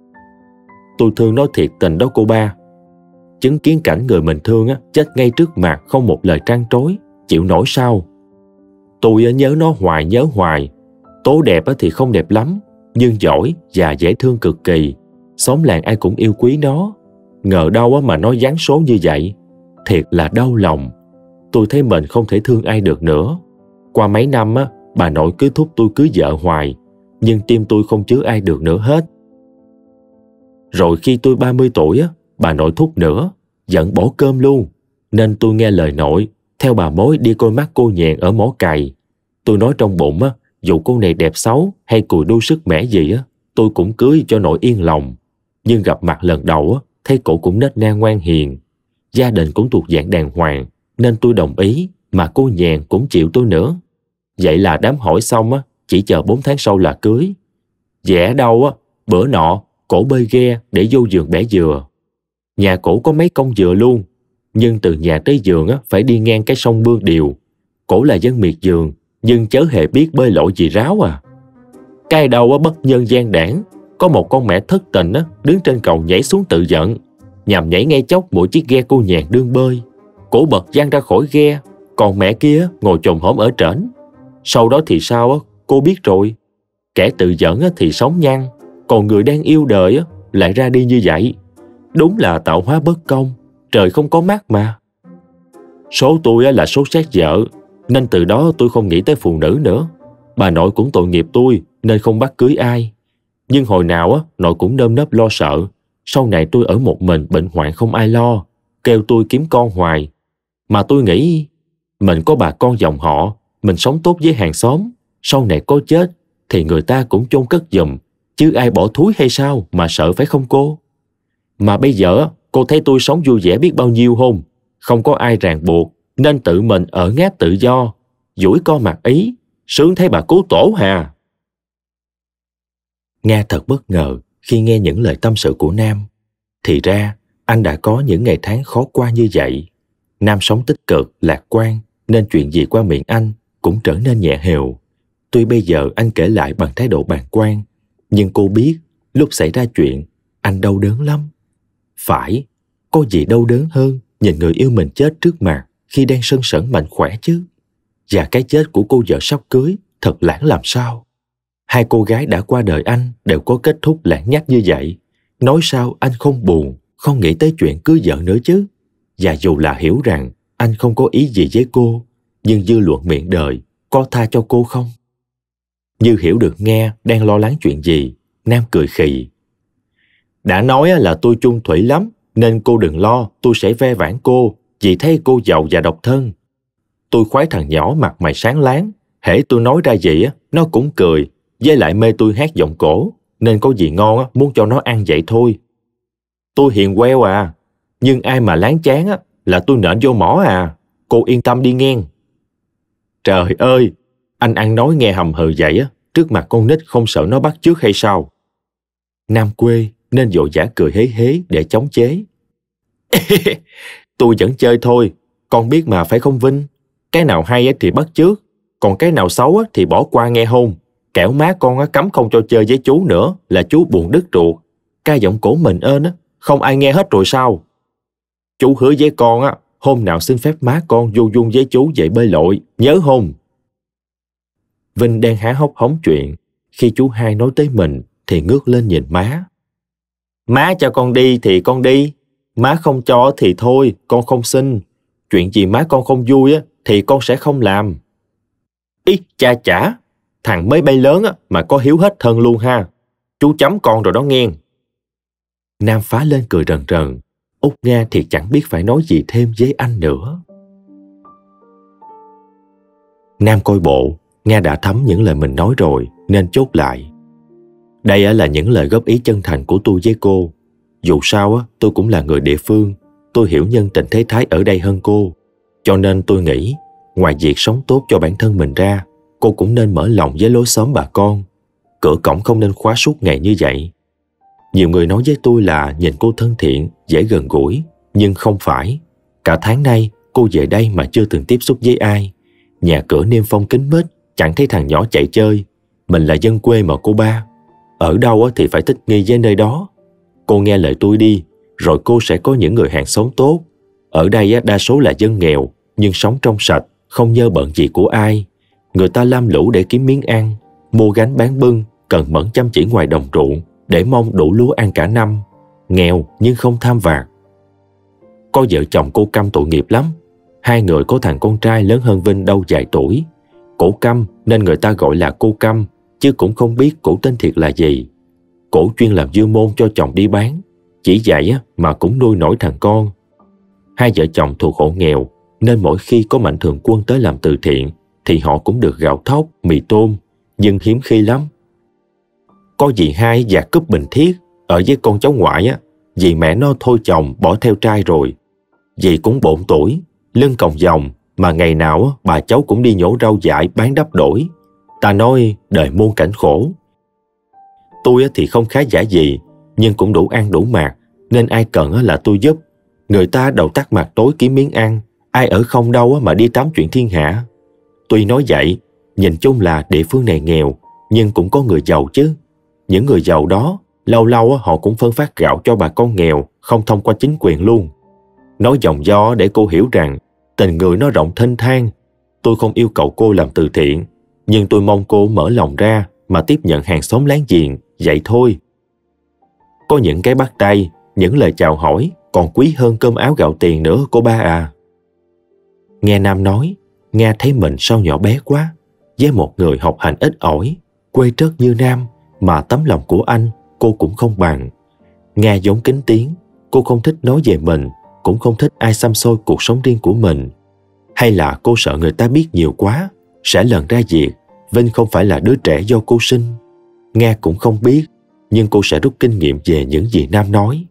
Tôi thương nó thiệt tình đó cô ba. Chứng kiến cảnh người mình thương chết ngay trước mặt không một lời trăn trối, chịu nổi sao? Tôi nhớ nó nhớ hoài. Tố đẹp thì không đẹp lắm, nhưng giỏi và dễ thương cực kỳ. Xóm làng ai cũng yêu quý nó. Ngờ đâu mà nó giáng số như vậy. Thiệt là đau lòng. Tôi thấy mình không thể thương ai được nữa. Qua mấy năm bà nội cứ thúc tôi cưới vợ hoài, nhưng tim tôi không chứa ai được nữa hết. Rồi khi tôi 30 tuổi bà nội thúc nữa, giận bỏ cơm luôn. Nên tôi nghe lời nội, theo bà mối đi coi mắt cô Nhàn ở Mỏ Cày. Tôi nói trong bụng dù cô này đẹp xấu hay cùi đu sức mẻ gì tôi cũng cưới cho nội yên lòng. Nhưng gặp mặt lần đầu thấy cổ cũng nết na ngoan hiền, gia đình cũng thuộc dạng đàng hoàng, nên tôi đồng ý, mà cô Nhàn cũng chịu tôi nữa. Vậy là đám hỏi xong chỉ chờ 4 tháng sau là cưới. Vẽ đâu bữa nọ cổ bơi ghe để vô vườn bẻ dừa. Nhà cổ có mấy công dừa luôn, nhưng từ nhà tới vườn phải đi ngang cái sông Mương Điều. Cổ là dân miệt vườn, nhưng chớ hề biết bơi lội gì ráo à. Cái đầu bất nhân gian đảng, có một con mẹ thất tình đứng trên cầu nhảy xuống tự giận, nhằm nhảy ngay chốc mỗi chiếc ghe cô Nhàn đương bơi. Cổ bật văng ra khỏi ghe, còn mẹ kia ngồi chồm hổm ở trển. Sau đó thì sao cô biết rồi. Kẻ tự giận thì sống nhăn, còn người đang yêu đời lại ra đi như vậy. Đúng là tạo hóa bất công, trời không có mắt mà. Số tôi là số xét vợ, nên từ đó tôi không nghĩ tới phụ nữ nữa. Bà nội cũng tội nghiệp tôi nên không bắt cưới ai. Nhưng hồi nào nội cũng nơm nớp lo sợ. Sau này tôi ở một mình bệnh hoạn không ai lo, kêu tôi kiếm con hoài. Mà tôi nghĩ mình có bà con dòng họ, mình sống tốt với hàng xóm, sau này có chết thì người ta cũng chôn cất giùm, chứ ai bỏ thúi hay sao mà sợ, phải không cô? Mà bây giờ cô thấy tôi sống vui vẻ biết bao nhiêu không? Không có ai ràng buộc, nên tự mình ở ngáp tự do. Dũi con mặt ý, sướng thấy bà cố tổ hà. Nga thật bất ngờ khi nghe những lời tâm sự của Nam. Thì ra anh đã có những ngày tháng khó qua như vậy. Nam sống tích cực, lạc quan, nên chuyện gì qua miệng anh cũng trở nên nhẹ hều. Tuy bây giờ anh kể lại bằng thái độ bàng quan, nhưng cô biết lúc xảy ra chuyện anh đau đớn lắm. Phải, có gì đau đớn hơn nhìn người yêu mình chết trước mặt khi đang sân sẩn mạnh khỏe chứ. Và cái chết của cô vợ sắp cưới thật lãng làm sao. 2 cô gái đã qua đời anh đều có kết thúc lãng nhách như vậy. Nói sao anh không buồn, không nghĩ tới chuyện cưới vợ nữa chứ. Và dù là hiểu rằng anh không có ý gì với cô, nhưng dư luận miệng đời có tha cho cô không? Như hiểu được Nga đang lo lắng chuyện gì, Nam cười khì. Đã nói là tôi chung thủy lắm, nên cô đừng lo, tôi sẽ ve vãn cô, vì thấy cô giàu và độc thân. Tôi khoái thằng nhỏ mặt mày sáng láng, hễ tôi nói ra gì nó cũng cười, với lại mê tôi hát giọng cổ, nên có gì ngon muốn cho nó ăn vậy thôi. Tôi hiền queo à, nhưng ai mà láng chán là tôi nện vô mỏ à, cô yên tâm đi nghe. Trời ơi, anh ăn nói nghe hầm hừ vậy trước mặt con nít không sợ nó bắt chước hay sao? Nam quê nên vội vã cười hế hế để chống chế. Tôi vẫn chơi thôi, con biết mà phải không Vinh? Cái nào hay thì bắt chước, còn cái nào xấu thì bỏ qua nghe hôn. Kẻo má con cấm không cho chơi với chú nữa là chú buồn đứt ruột. Ca giọng cổ mình ơn không ai nghe hết rồi sao? Chú hứa với con hôm nào xin phép má con vô dung với chú dậy bơi lội, nhớ không? Vinh đang há hốc hóng chuyện, khi chú hai nói tới mình thì ngước lên nhìn má. Má cho con đi thì con đi, má không cho thì thôi, con không xin. Chuyện gì má con không vui thì con sẽ không làm. Ý cha chả, thằng mới bay lớn mà có hiếu hết thân luôn ha. Chú chấm con rồi đó nghe. Nam phá lên cười rần rần. Út Nga thì chẳng biết phải nói gì thêm với anh nữa. Nam coi bộ, Nga đã thấm những lời mình nói rồi nên chốt lại. Đây là những lời góp ý chân thành của tôi với cô. Dù sao tôi cũng là người địa phương, tôi hiểu nhân tình thế thái ở đây hơn cô. Cho nên tôi nghĩ, ngoài việc sống tốt cho bản thân mình ra, cô cũng nên mở lòng với lối xóm bà con. Cửa cổng không nên khóa suốt ngày như vậy. Nhiều người nói với tôi là nhìn cô thân thiện, dễ gần gũi, nhưng không phải. Cả tháng nay cô về đây mà chưa từng tiếp xúc với ai. Nhà cửa niêm phong kín mít, chẳng thấy thằng nhỏ chạy chơi. Mình là dân quê mà cô ba. Ở đâu thì phải thích nghi với nơi đó. Cô nghe lời tôi đi, rồi cô sẽ có những người hàng xóm tốt. Ở đây đa số là dân nghèo, nhưng sống trong sạch, không nhơ bận gì của ai. Người ta lam lũ để kiếm miếng ăn, mua gánh bán bưng, cần mẫn chăm chỉ ngoài đồng ruộng, để mong đủ lúa ăn cả năm. Nghèo nhưng không tham vặt. Có vợ chồng cô Căm tội nghiệp lắm. Hai người có thằng con trai lớn hơn Vinh đâu vài tuổi. Cổ Căm nên người ta gọi là cô Căm, chứ cũng không biết cổ tên thiệt là gì. Cổ chuyên làm dưa môn cho chồng đi bán. Chỉ vậy mà cũng nuôi nổi thằng con. Hai vợ chồng thuộc hộ nghèo, nên mỗi khi có mạnh thường quân tới làm từ thiện thì họ cũng được gạo thóc, mì tôm, nhưng hiếm khi lắm. Có dì hai và cúp bình thiết ở với con cháu ngoại vì mẹ nó thôi chồng bỏ theo trai rồi. Dì cũng bộn tuổi, lưng còng vòng, mà ngày nào bà cháu cũng đi nhổ rau dại bán đắp đổi. Ta nói đời muôn cảnh khổ. Tôi thì không khá giả gì, nhưng cũng đủ ăn đủ mặc, nên ai cần là tôi giúp. Người ta đầu tắt mặt tối kiếm miếng ăn, ai ở không đâu mà đi tám chuyện thiên hạ. Tuy nói vậy, nhìn chung là địa phương này nghèo, nhưng cũng có người giàu chứ. Những người giàu đó, lâu lâu họ cũng phân phát gạo cho bà con nghèo, không thông qua chính quyền luôn. Nói dòng do để cô hiểu rằng, tình người nó rộng thênh thang. Tôi không yêu cầu cô làm từ thiện, nhưng tôi mong cô mở lòng ra mà tiếp nhận hàng xóm láng giềng, vậy thôi. Có những cái bắt tay, những lời chào hỏi còn quý hơn cơm áo gạo tiền nữa cô ba à. Nghe Nam nói, Nga thấy mình sao nhỏ bé quá. Với một người học hành ít ỏi, quê trớt như Nam, mà tấm lòng của anh cô cũng không bằng. Nga vốn kín tiếng, cô không thích nói về mình, cũng không thích ai xăm xôi cuộc sống riêng của mình. Hay là cô sợ người ta biết nhiều quá, sẽ lần ra việc Vinh không phải là đứa trẻ do cô sinh. Nga cũng không biết, nhưng cô sẽ rút kinh nghiệm về những gì Nam nói.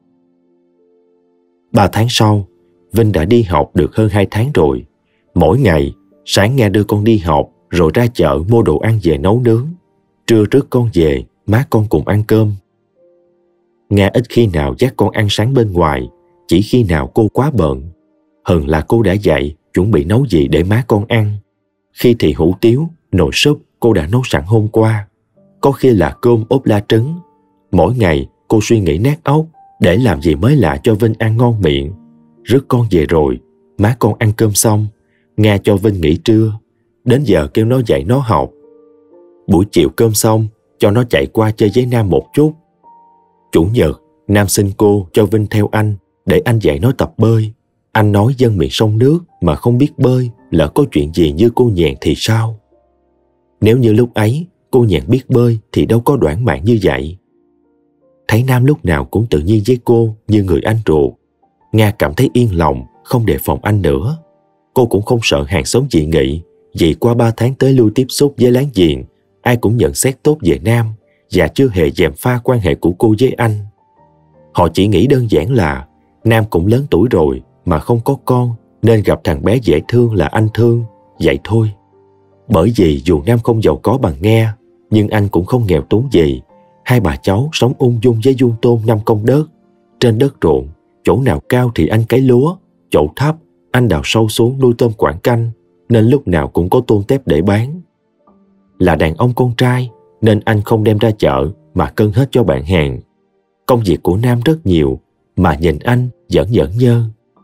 3 tháng sau, Vinh đã đi học được hơn 2 tháng rồi. Mỗi ngày, sáng Nga đưa con đi học, rồi ra chợ mua đồ ăn về nấu nướng. Trưa trước con về, má con cùng ăn cơm. Nga ít khi nào dắt con ăn sáng bên ngoài, chỉ khi nào cô quá bận. Hừng là cô đã dậy, chuẩn bị nấu gì để má con ăn. Khi thì hủ tiếu, nồi súp cô đã nấu sẵn hôm qua. Có khi là cơm ốp la trứng. Mỗi ngày cô suy nghĩ nát óc để làm gì mới lạ cho Vinh ăn ngon miệng. Rước con về rồi, má con ăn cơm xong, Nga cho Vinh nghỉ trưa. Đến giờ kêu nó dậy nó học. Buổi chiều cơm xong, cho nó chạy qua chơi với Nam một chút. Chủ nhật, Nam xin cô cho Vinh theo anh để anh dạy nó tập bơi. Anh nói dân miền sông nước mà không biết bơi, lỡ có chuyện gì như cô Nhàn thì sao? Nếu như lúc ấy cô Nhàn biết bơi thì đâu có đoản mạng như vậy. Thấy Nam lúc nào cũng tự nhiên với cô như người anh ruột, Nga cảm thấy yên lòng, không đề phòng anh nữa. Cô cũng không sợ hàng xóm dị nghị, vì qua 3 tháng tới lui tiếp xúc với láng giềng, ai cũng nhận xét tốt về Nam và chưa hề gièm pha quan hệ của cô với anh. Họ chỉ nghĩ đơn giản là Nam cũng lớn tuổi rồi mà không có con, nên gặp thằng bé dễ thương là anh thương, vậy thôi. Bởi vì dù Nam không giàu có bằng Nghe, nhưng anh cũng không nghèo túng gì. Hai bà cháu sống ung dung với vuông tôm 5 công đất. Trên đất ruộng, chỗ nào cao thì anh cấy lúa, chỗ thấp anh đào sâu xuống nuôi tôm quảng canh, nên lúc nào cũng có tôm tép để bán. Là đàn ông con trai nên anh không đem ra chợ mà cân hết cho bạn hàng. Công việc của Nam rất nhiều mà nhìn anh giỡn nhơ.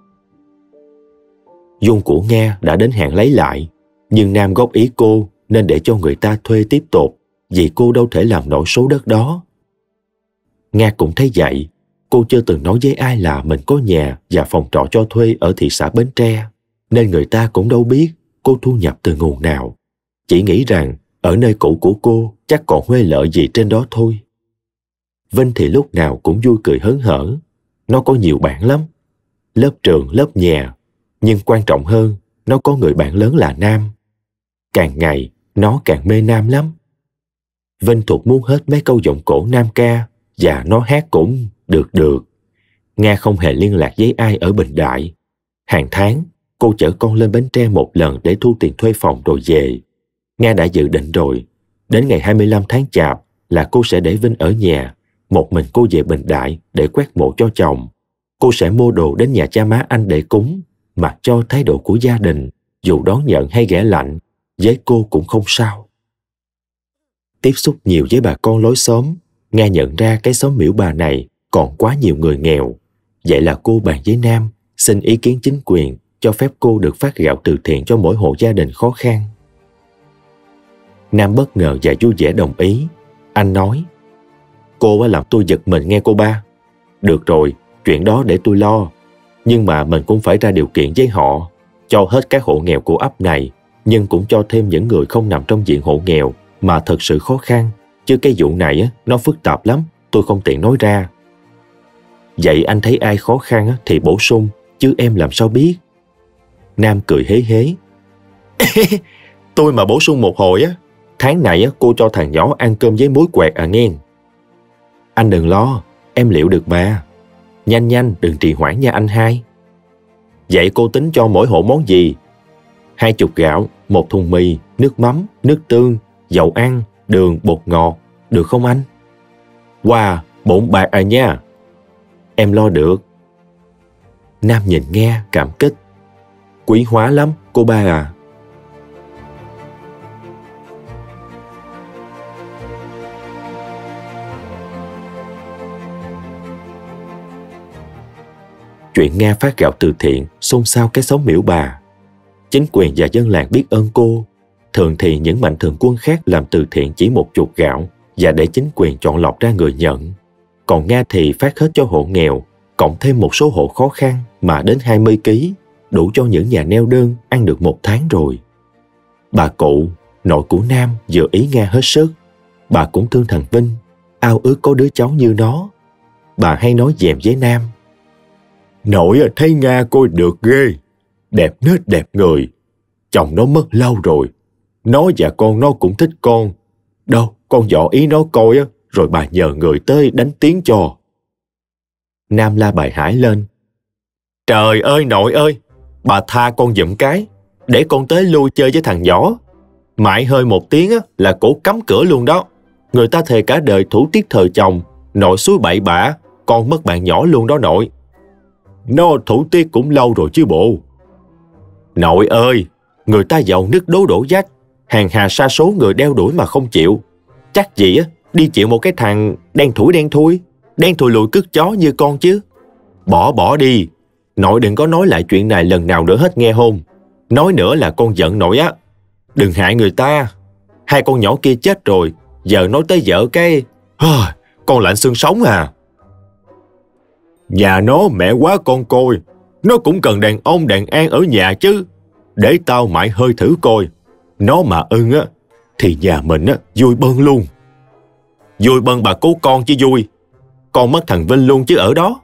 Vuông của Nghe đã đến hạn lấy lại, nhưng Nam góp ý cô nên để cho người ta thuê tiếp tục, vì cô đâu thể làm nổi số đất đó. Nga cũng thấy vậy. Cô chưa từng nói với ai là mình có nhà và phòng trọ cho thuê ở thị xã Bến Tre, nên người ta cũng đâu biết cô thu nhập từ nguồn nào. Chỉ nghĩ rằng ở nơi cũ của cô chắc còn huê lợi gì trên đó thôi. Vinh thì lúc nào cũng vui cười hớn hở. Nó có nhiều bạn lắm, lớp trường, lớp nhà, nhưng quan trọng hơn, nó có người bạn lớn là Nam. Càng ngày, nó càng mê Nam lắm. Vinh thuộc muốn hết mấy câu giọng cổ Nam ca, và nó hát cũng được. Nga không hề liên lạc với ai ở Bình Đại. Hàng tháng, cô chở con lên Bến Tre một lần để thu tiền thuê phòng rồi về. Nga đã dự định rồi, đến ngày 25 tháng Chạp là cô sẽ để Vinh ở nhà, một mình cô về Bình Đại để quét mộ cho chồng. Cô sẽ mua đồ đến nhà cha má anh để cúng, mặc cho thái độ của gia đình, dù đón nhận hay ghẻ lạnh, với cô cũng không sao. Tiếp xúc nhiều với bà con lối xóm, Nga nhận ra cái xóm Miễu Bà này còn quá nhiều người nghèo. Vậy là cô bàn với Nam, xin ý kiến chính quyền cho phép cô được phát gạo từ thiện cho mỗi hộ gia đình khó khăn. Nam bất ngờ và vui vẻ đồng ý. Anh nói, cô làm tôi giật mình nghe cô ba. Được rồi, chuyện đó để tôi lo. Nhưng mà mình cũng phải ra điều kiện với họ, cho hết các hộ nghèo của ấp này, nhưng cũng cho thêm những người không nằm trong diện hộ nghèo mà thật sự khó khăn. Chứ cái vụ này nó phức tạp lắm, tôi không tiện nói ra. Vậy anh thấy ai khó khăn thì bổ sung, chứ em làm sao biết? Nam cười hế hế. Tôi mà bổ sung một hồi tháng này cô cho thằng nhỏ ăn cơm với muối quẹt nghe. Anh đừng lo, em liệu được mà. Nhanh, đừng trì hoãn nha anh hai. Vậy cô tính cho mỗi hộ món gì? 20 gạo, 1 thùng mì, nước mắm, nước tương, dầu ăn, đường, bột ngọt, được không anh? Wow, bộn bạc à nha. Em lo được. Nam nhìn nghe cảm kích. Quý hóa lắm, cô ba à. Chuyện Nga phát gạo từ thiện xôn xao cái xóm Miễu Bà. Chính quyền và dân làng biết ơn cô. Thường thì những mạnh thường quân khác làm từ thiện chỉ 10 gạo và để chính quyền chọn lọc ra người nhận. Còn Nga thì phát hết cho hộ nghèo, cộng thêm một số hộ khó khăn mà đến 20 kg, đủ cho những nhà neo đơn ăn được 1 tháng rồi. Bà cụ, nội của Nam, vừa ý Nga hết sức. Bà cũng thương thằng Vinh, ao ước có đứa cháu như nó. Bà hay nói dèm với Nam. Nội thấy Nga coi được ghê, đẹp nết đẹp người. Chồng nó mất lâu rồi, nó và con nó cũng thích con. Đâu, con dọ ý nó coi rồi bà nhờ người tới đánh tiếng cho. Nam la bài hải lên. Trời ơi nội ơi, bà tha con giùm cái, để con tới lui chơi với thằng nhỏ. Mãi hơi một tiếng là cổ cắm cửa luôn đó. Người ta thề cả đời thủ tiết thờ chồng, nội suối bậy bạ, con mất bạn nhỏ luôn đó nội. Nó thủ tiết cũng lâu rồi chứ bộ. Nội ơi, người ta giàu nứt đố đổ vách, hàng hà sa số người đeo đuổi mà không chịu. Chắc gì đi chịu một cái thằng đen thui lùi cứt chó như con chứ. Bỏ đi, nội đừng có nói lại chuyện này lần nào nữa hết nghe không? Nói nữa là con giận nội á. Đừng hại người ta. 2 con nhỏ kia chết rồi, giờ nói tới vợ cái... con lạnh xương sống à. Nhà nó mẹ quá con coi, Nó cũng cần đàn ông đàn an ở nhà chứ. Để tao mãi hơi thử coi. Nó mà ưng á, thì nhà mình á, vui bơn luôn. Vui bơn bà cố con chứ vui. Con mất thằng Vinh luôn chứ ở đó.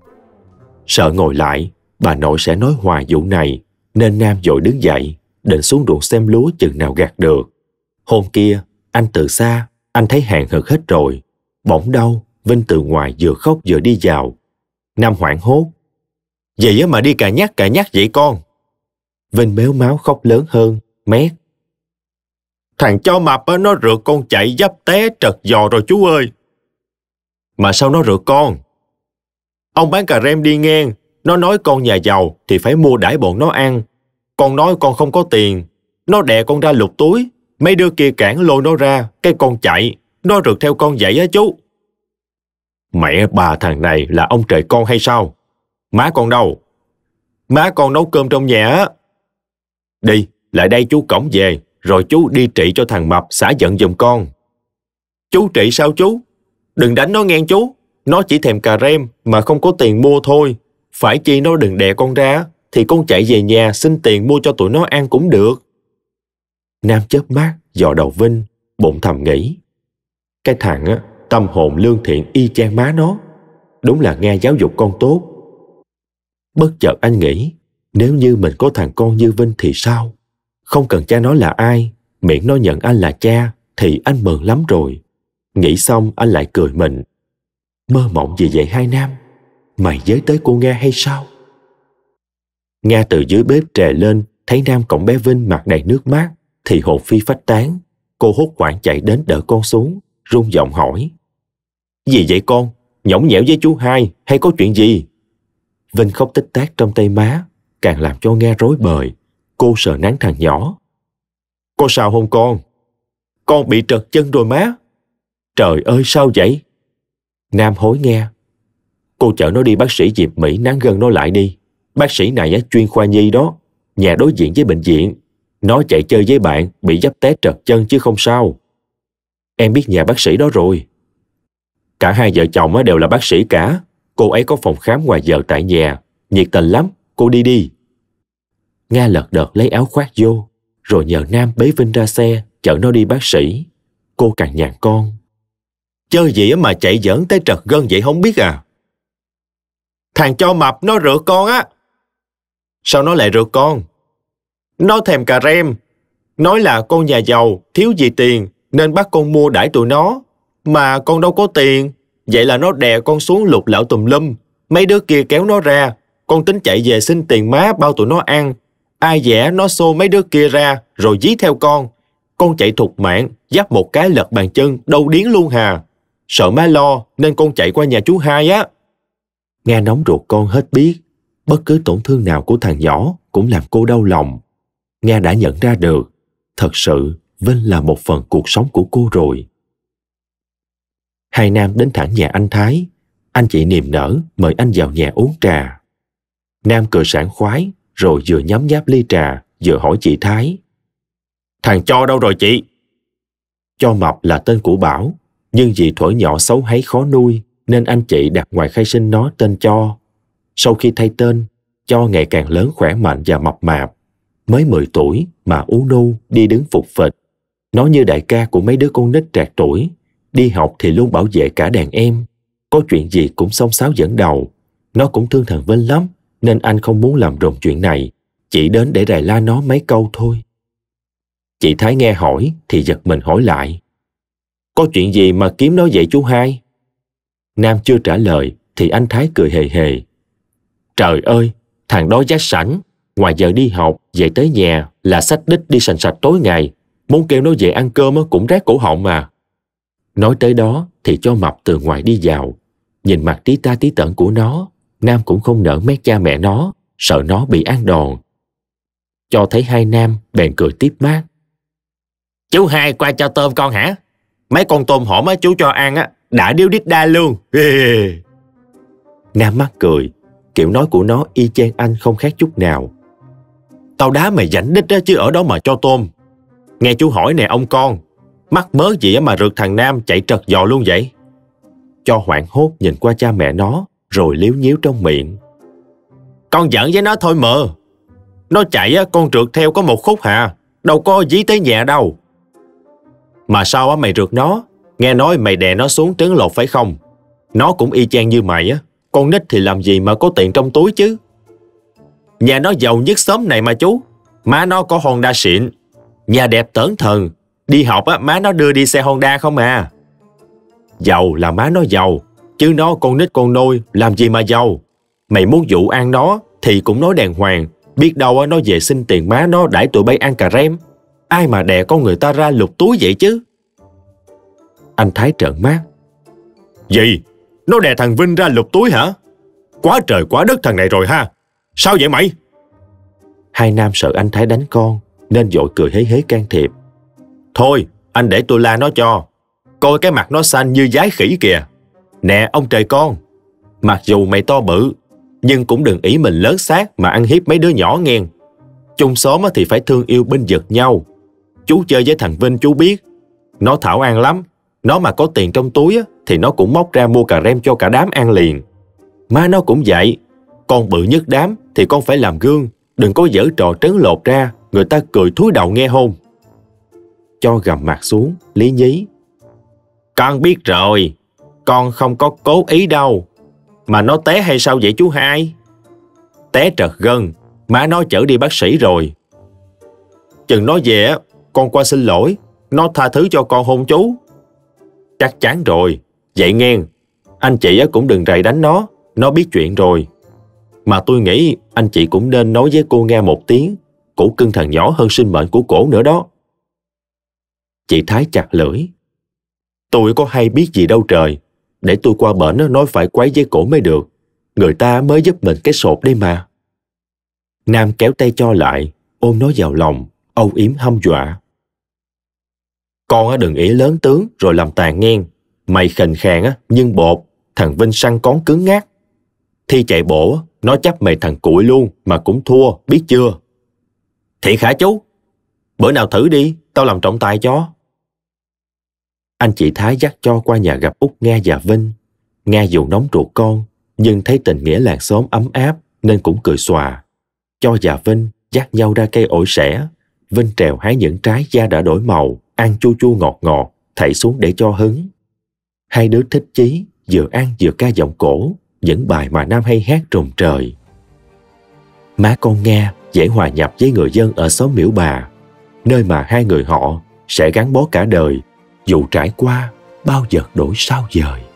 Sợ ngồi lại, bà nội sẽ nói hoài vụ này, nên Nam vội đứng dậy, định xuống ruộng xem lúa chừng nào gặt được. Hôm kia, anh từ xa, anh thấy hàng hực hết rồi. Bỗng đâu, Vinh từ ngoài vừa khóc vừa đi vào. Nam hoảng hốt. Vậy á mà đi cà nhắc vậy con? Vinh mếu máo khóc lớn hơn, mét. Thằng cho mập á, nó rượt con chạy dấp té trật giò rồi chú ơi. Mà sao nó rượt con? Ông bán cà rem đi ngang, nó nói con nhà giàu thì phải mua đãi bọn nó ăn. Con nói con không có tiền. Nó đè con ra lục túi. Mấy đứa kia cản lôi nó ra, cái con chạy. Nó rượt theo con vậy á chú. Mẹ bà thằng này là ông trời con hay sao? Má con đâu? Má con nấu cơm trong nhà á. Đi, lại đây chú cõng về, rồi chú đi trị cho thằng mập xả giận giùm con. Chú trị sao chú? Đừng đánh nó nghe chú. Nó chỉ thèm cà rem mà không có tiền mua thôi. Phải chi nó đừng đè con ra, thì con chạy về nhà xin tiền mua cho tụi nó ăn cũng được. Nam chớp mắt dò đầu Vinh, bụng thầm nghĩ. Cái thằng á, tâm hồn lương thiện y chang má nó. Đúng là nghe giáo dục con tốt. Bất chợt anh nghĩ, nếu như mình có thằng con như Vinh thì sao? Không cần cha nó là ai, miễn nó nhận anh là cha, thì anh mừng lắm rồi. Nghĩ xong anh lại cười mình. Mơ mộng gì vậy hai Nam? Mày giới tới cô Nga hay sao? Nga từ dưới bếp trè lên, thấy Nam cõng bé Vinh mặt đầy nước mắt, thì hồn phi phách tán. Cô hốt hoảng chạy đến đỡ con xuống, run giọng hỏi. Gì vậy con? Nhõng nhẽo với chú hai, hay có chuyện gì? Vinh khóc tích tát trong tay má, càng làm cho Nga rối bời. Cô sờ nắn thằng nhỏ. Có sao không con? Con bị trật chân rồi má. Trời ơi sao vậy? Nam hối nghe. Cô chở nó đi bác sĩ Diệp Mỹ nắn gân nó lại đi. Bác sĩ này á, chuyên khoa nhi đó, nhà đối diện với bệnh viện. Nó chạy chơi với bạn, bị dấp té trật chân chứ không sao. Em biết nhà bác sĩ đó rồi. Cả hai vợ chồng á, đều là bác sĩ cả. Cô ấy có phòng khám ngoài giờ tại nhà. Nhiệt tình lắm, cô đi đi. Nga lật đật lấy áo khoác vô, rồi nhờ Nam bế Vinh ra xe, chở nó đi bác sĩ. Cô cằn nhằn con. Chơi gì mà chạy giỡn tới trật gân vậy không biết à? Thằng cho mập nó rượt con á. Sao nó lại rượt con? Nó thèm cà rem. Nói là con nhà giàu, thiếu gì tiền, nên bắt con mua đãi tụi nó. Mà con đâu có tiền. Vậy là nó đè con xuống lục lạo tùm lum. Mấy đứa kia kéo nó ra. Con tính chạy về xin tiền má bao tụi nó ăn. Ai dè nó xô mấy đứa kia ra, rồi dí theo con. Con chạy thục mạng, dắt một cái lật bàn chân, đâu điếng luôn hà. Sợ má lo, nên con chạy qua nhà chú hai á. Nghe nóng ruột con hết biết. Bất cứ tổn thương nào của thằng nhỏ cũng làm cô đau lòng. Nga đã nhận ra được, thật sự Vinh là một phần cuộc sống của cô rồi. Hai Nam đến thẳng nhà anh Thái. Anh chị niềm nở mời anh vào nhà uống trà. Nam cười sảng khoái, rồi vừa nhấm nháp ly trà, vừa hỏi chị Thái. Thằng Cho đâu rồi chị? Cho mập là tên của Bảo, nhưng vì thuở nhỏ xấu háy khó nuôi, nên anh chị đặt ngoài khai sinh nó tên Cho. Sau khi thay tên, Cho ngày càng lớn khỏe mạnh và mập mạp. Mới 10 tuổi mà ú nu, đi đứng phục phịch. Nó như đại ca của mấy đứa con nít trạc tuổi. Đi học thì luôn bảo vệ cả đàn em. Có chuyện gì cũng xông xáo dẫn đầu. Nó cũng thương thằng Vinh lắm, nên anh không muốn làm rộn chuyện này. Chỉ đến để rầy la nó mấy câu thôi. Chị Thái nghe hỏi thì giật mình hỏi lại. Có chuyện gì mà kiếm nó vậy chú hai? Nam chưa trả lời thì anh Thái cười hề hề. Trời ơi, thằng đó dắt sẵn. Ngoài giờ đi học, về tới nhà là xách đít đi sành sạch tối ngày. Muốn kêu nó về ăn cơm cũng rát cổ họng mà. Nói tới đó thì Cho mập từ ngoài đi vào. Nhìn mặt tí ta tí tởn của nó, Nam cũng không nỡ mét cha mẹ nó, sợ nó bị ăn đòn. Cho thấy hai Nam bèn cười tiếp mát. Chú hai qua cho tôm con hả? Mấy con tôm hổm á chú cho ăn á, đã điêu đít đa luôn. Nam mắc cười, kiểu nói của nó y chang anh không khác chút nào. Tao đá mày rảnh đít á chứ ở đó mà cho tôm. Nghe chú hỏi nè ông con, mắc mớ gì á mà rượt thằng Nam chạy trật giò luôn vậy? Cho hoảng hốt nhìn qua cha mẹ nó, rồi liếu nhíu trong miệng. Con giỡn với nó thôi mờ. Nó chạy á, con trượt theo có 1 khúc hà, đâu có dí tới nhà đâu. Mà sao á mày rượt nó? Nghe nói mày đè nó xuống trứng lột phải không? Nó cũng y chang như mày á. Con nít thì làm gì mà có tiền trong túi chứ. Nhà nó giàu nhất xóm này mà chú. Má nó có Honda xịn, nhà đẹp tởn thần. Đi học á, má nó đưa đi xe Honda không à. Giàu là má nó giàu, chứ nó con nít con nôi làm gì mà giàu. Mày muốn dụ ăn nó thì cũng nói đàng hoàng. Biết đâu á, nó về xin tiền má nó đãi tụi bay ăn cà rem. Ai mà đè con người ta ra lục túi vậy chứ. Anh Thái trợn mắt. Gì? Nó đè thằng Vinh ra lục túi hả? Quá trời quá đất thằng này rồi ha. Sao vậy mày? Hai nam sợ anh Thái đánh con nên vội cười hế hế can thiệp. Thôi, anh để tôi la nó cho. Coi cái mặt nó xanh như dái khỉ kìa. Nè ông trời con, mặc dù mày to bự, nhưng cũng đừng ý mình lớn xác mà ăn hiếp mấy đứa nhỏ nghe. Chung xóm thì phải thương yêu binh vực nhau. Chú chơi với thằng Vinh chú biết, nó thảo ăn lắm. Nó mà có tiền trong túi thì nó cũng móc ra mua cà rem cho cả đám ăn liền. Má nó cũng vậy. Con bự nhất đám thì con phải làm gương. Đừng có giở trò trấn lột ra, người ta cười thúi đầu nghe hôn. Cho gầm mặt xuống, lý nhí. Con biết rồi, con không có cố ý đâu. Mà nó té hay sao vậy chú hai? Té trật gân, má nó chở đi bác sĩ rồi. Chừng nó về, con qua xin lỗi, nó tha thứ cho con hôn chú. Chắc chắn rồi, vậy nghe, anh chị cũng đừng rầy đánh nó biết chuyện rồi. Mà tôi nghĩ anh chị cũng nên nói với cô nghe một tiếng, cổ cưng thằng nhỏ hơn sinh mệnh của cổ nữa đó. Chị Thái chặt lưỡi. Tôi có hay biết gì đâu trời, để tôi qua bển nói phải quấy với cổ mới được. Người ta mới giúp mình cái sột đây mà. Nam kéo tay cho lại, ôm nó vào lòng, âu yếm hăm dọa. Con đừng ỷ lớn tướng rồi làm tàn nhen. Mày khình khàng nhưng bột, thằng Vinh săn cón cứng ngắc. Thi chạy bộ, nó chấp mày thằng cụi luôn mà cũng thua, biết chưa? Thiệt hả chú? Bữa nào thử đi, tao làm trọng tài cho. Anh chị Thái dắt cho qua nhà gặp Út Nga và Vinh. Nga dù nóng ruột con, nhưng thấy tình nghĩa làng xóm ấm áp nên cũng cười xòa. Cho và Vinh dắt nhau ra cây ổi sẻ. Vinh trèo hái những trái da đã đổi màu, ăn chua chua ngọt ngọt, thảy xuống để cho hứng. Hai đứa thích chí, vừa ăn vừa ca giọng cổ, những bài mà Nam hay hát rùng trời. Má con Nga dễ hòa nhập với người dân ở xóm Miễu Bà, nơi mà hai người họ sẽ gắn bó cả đời, dù trải qua bao giật đổi sao dời.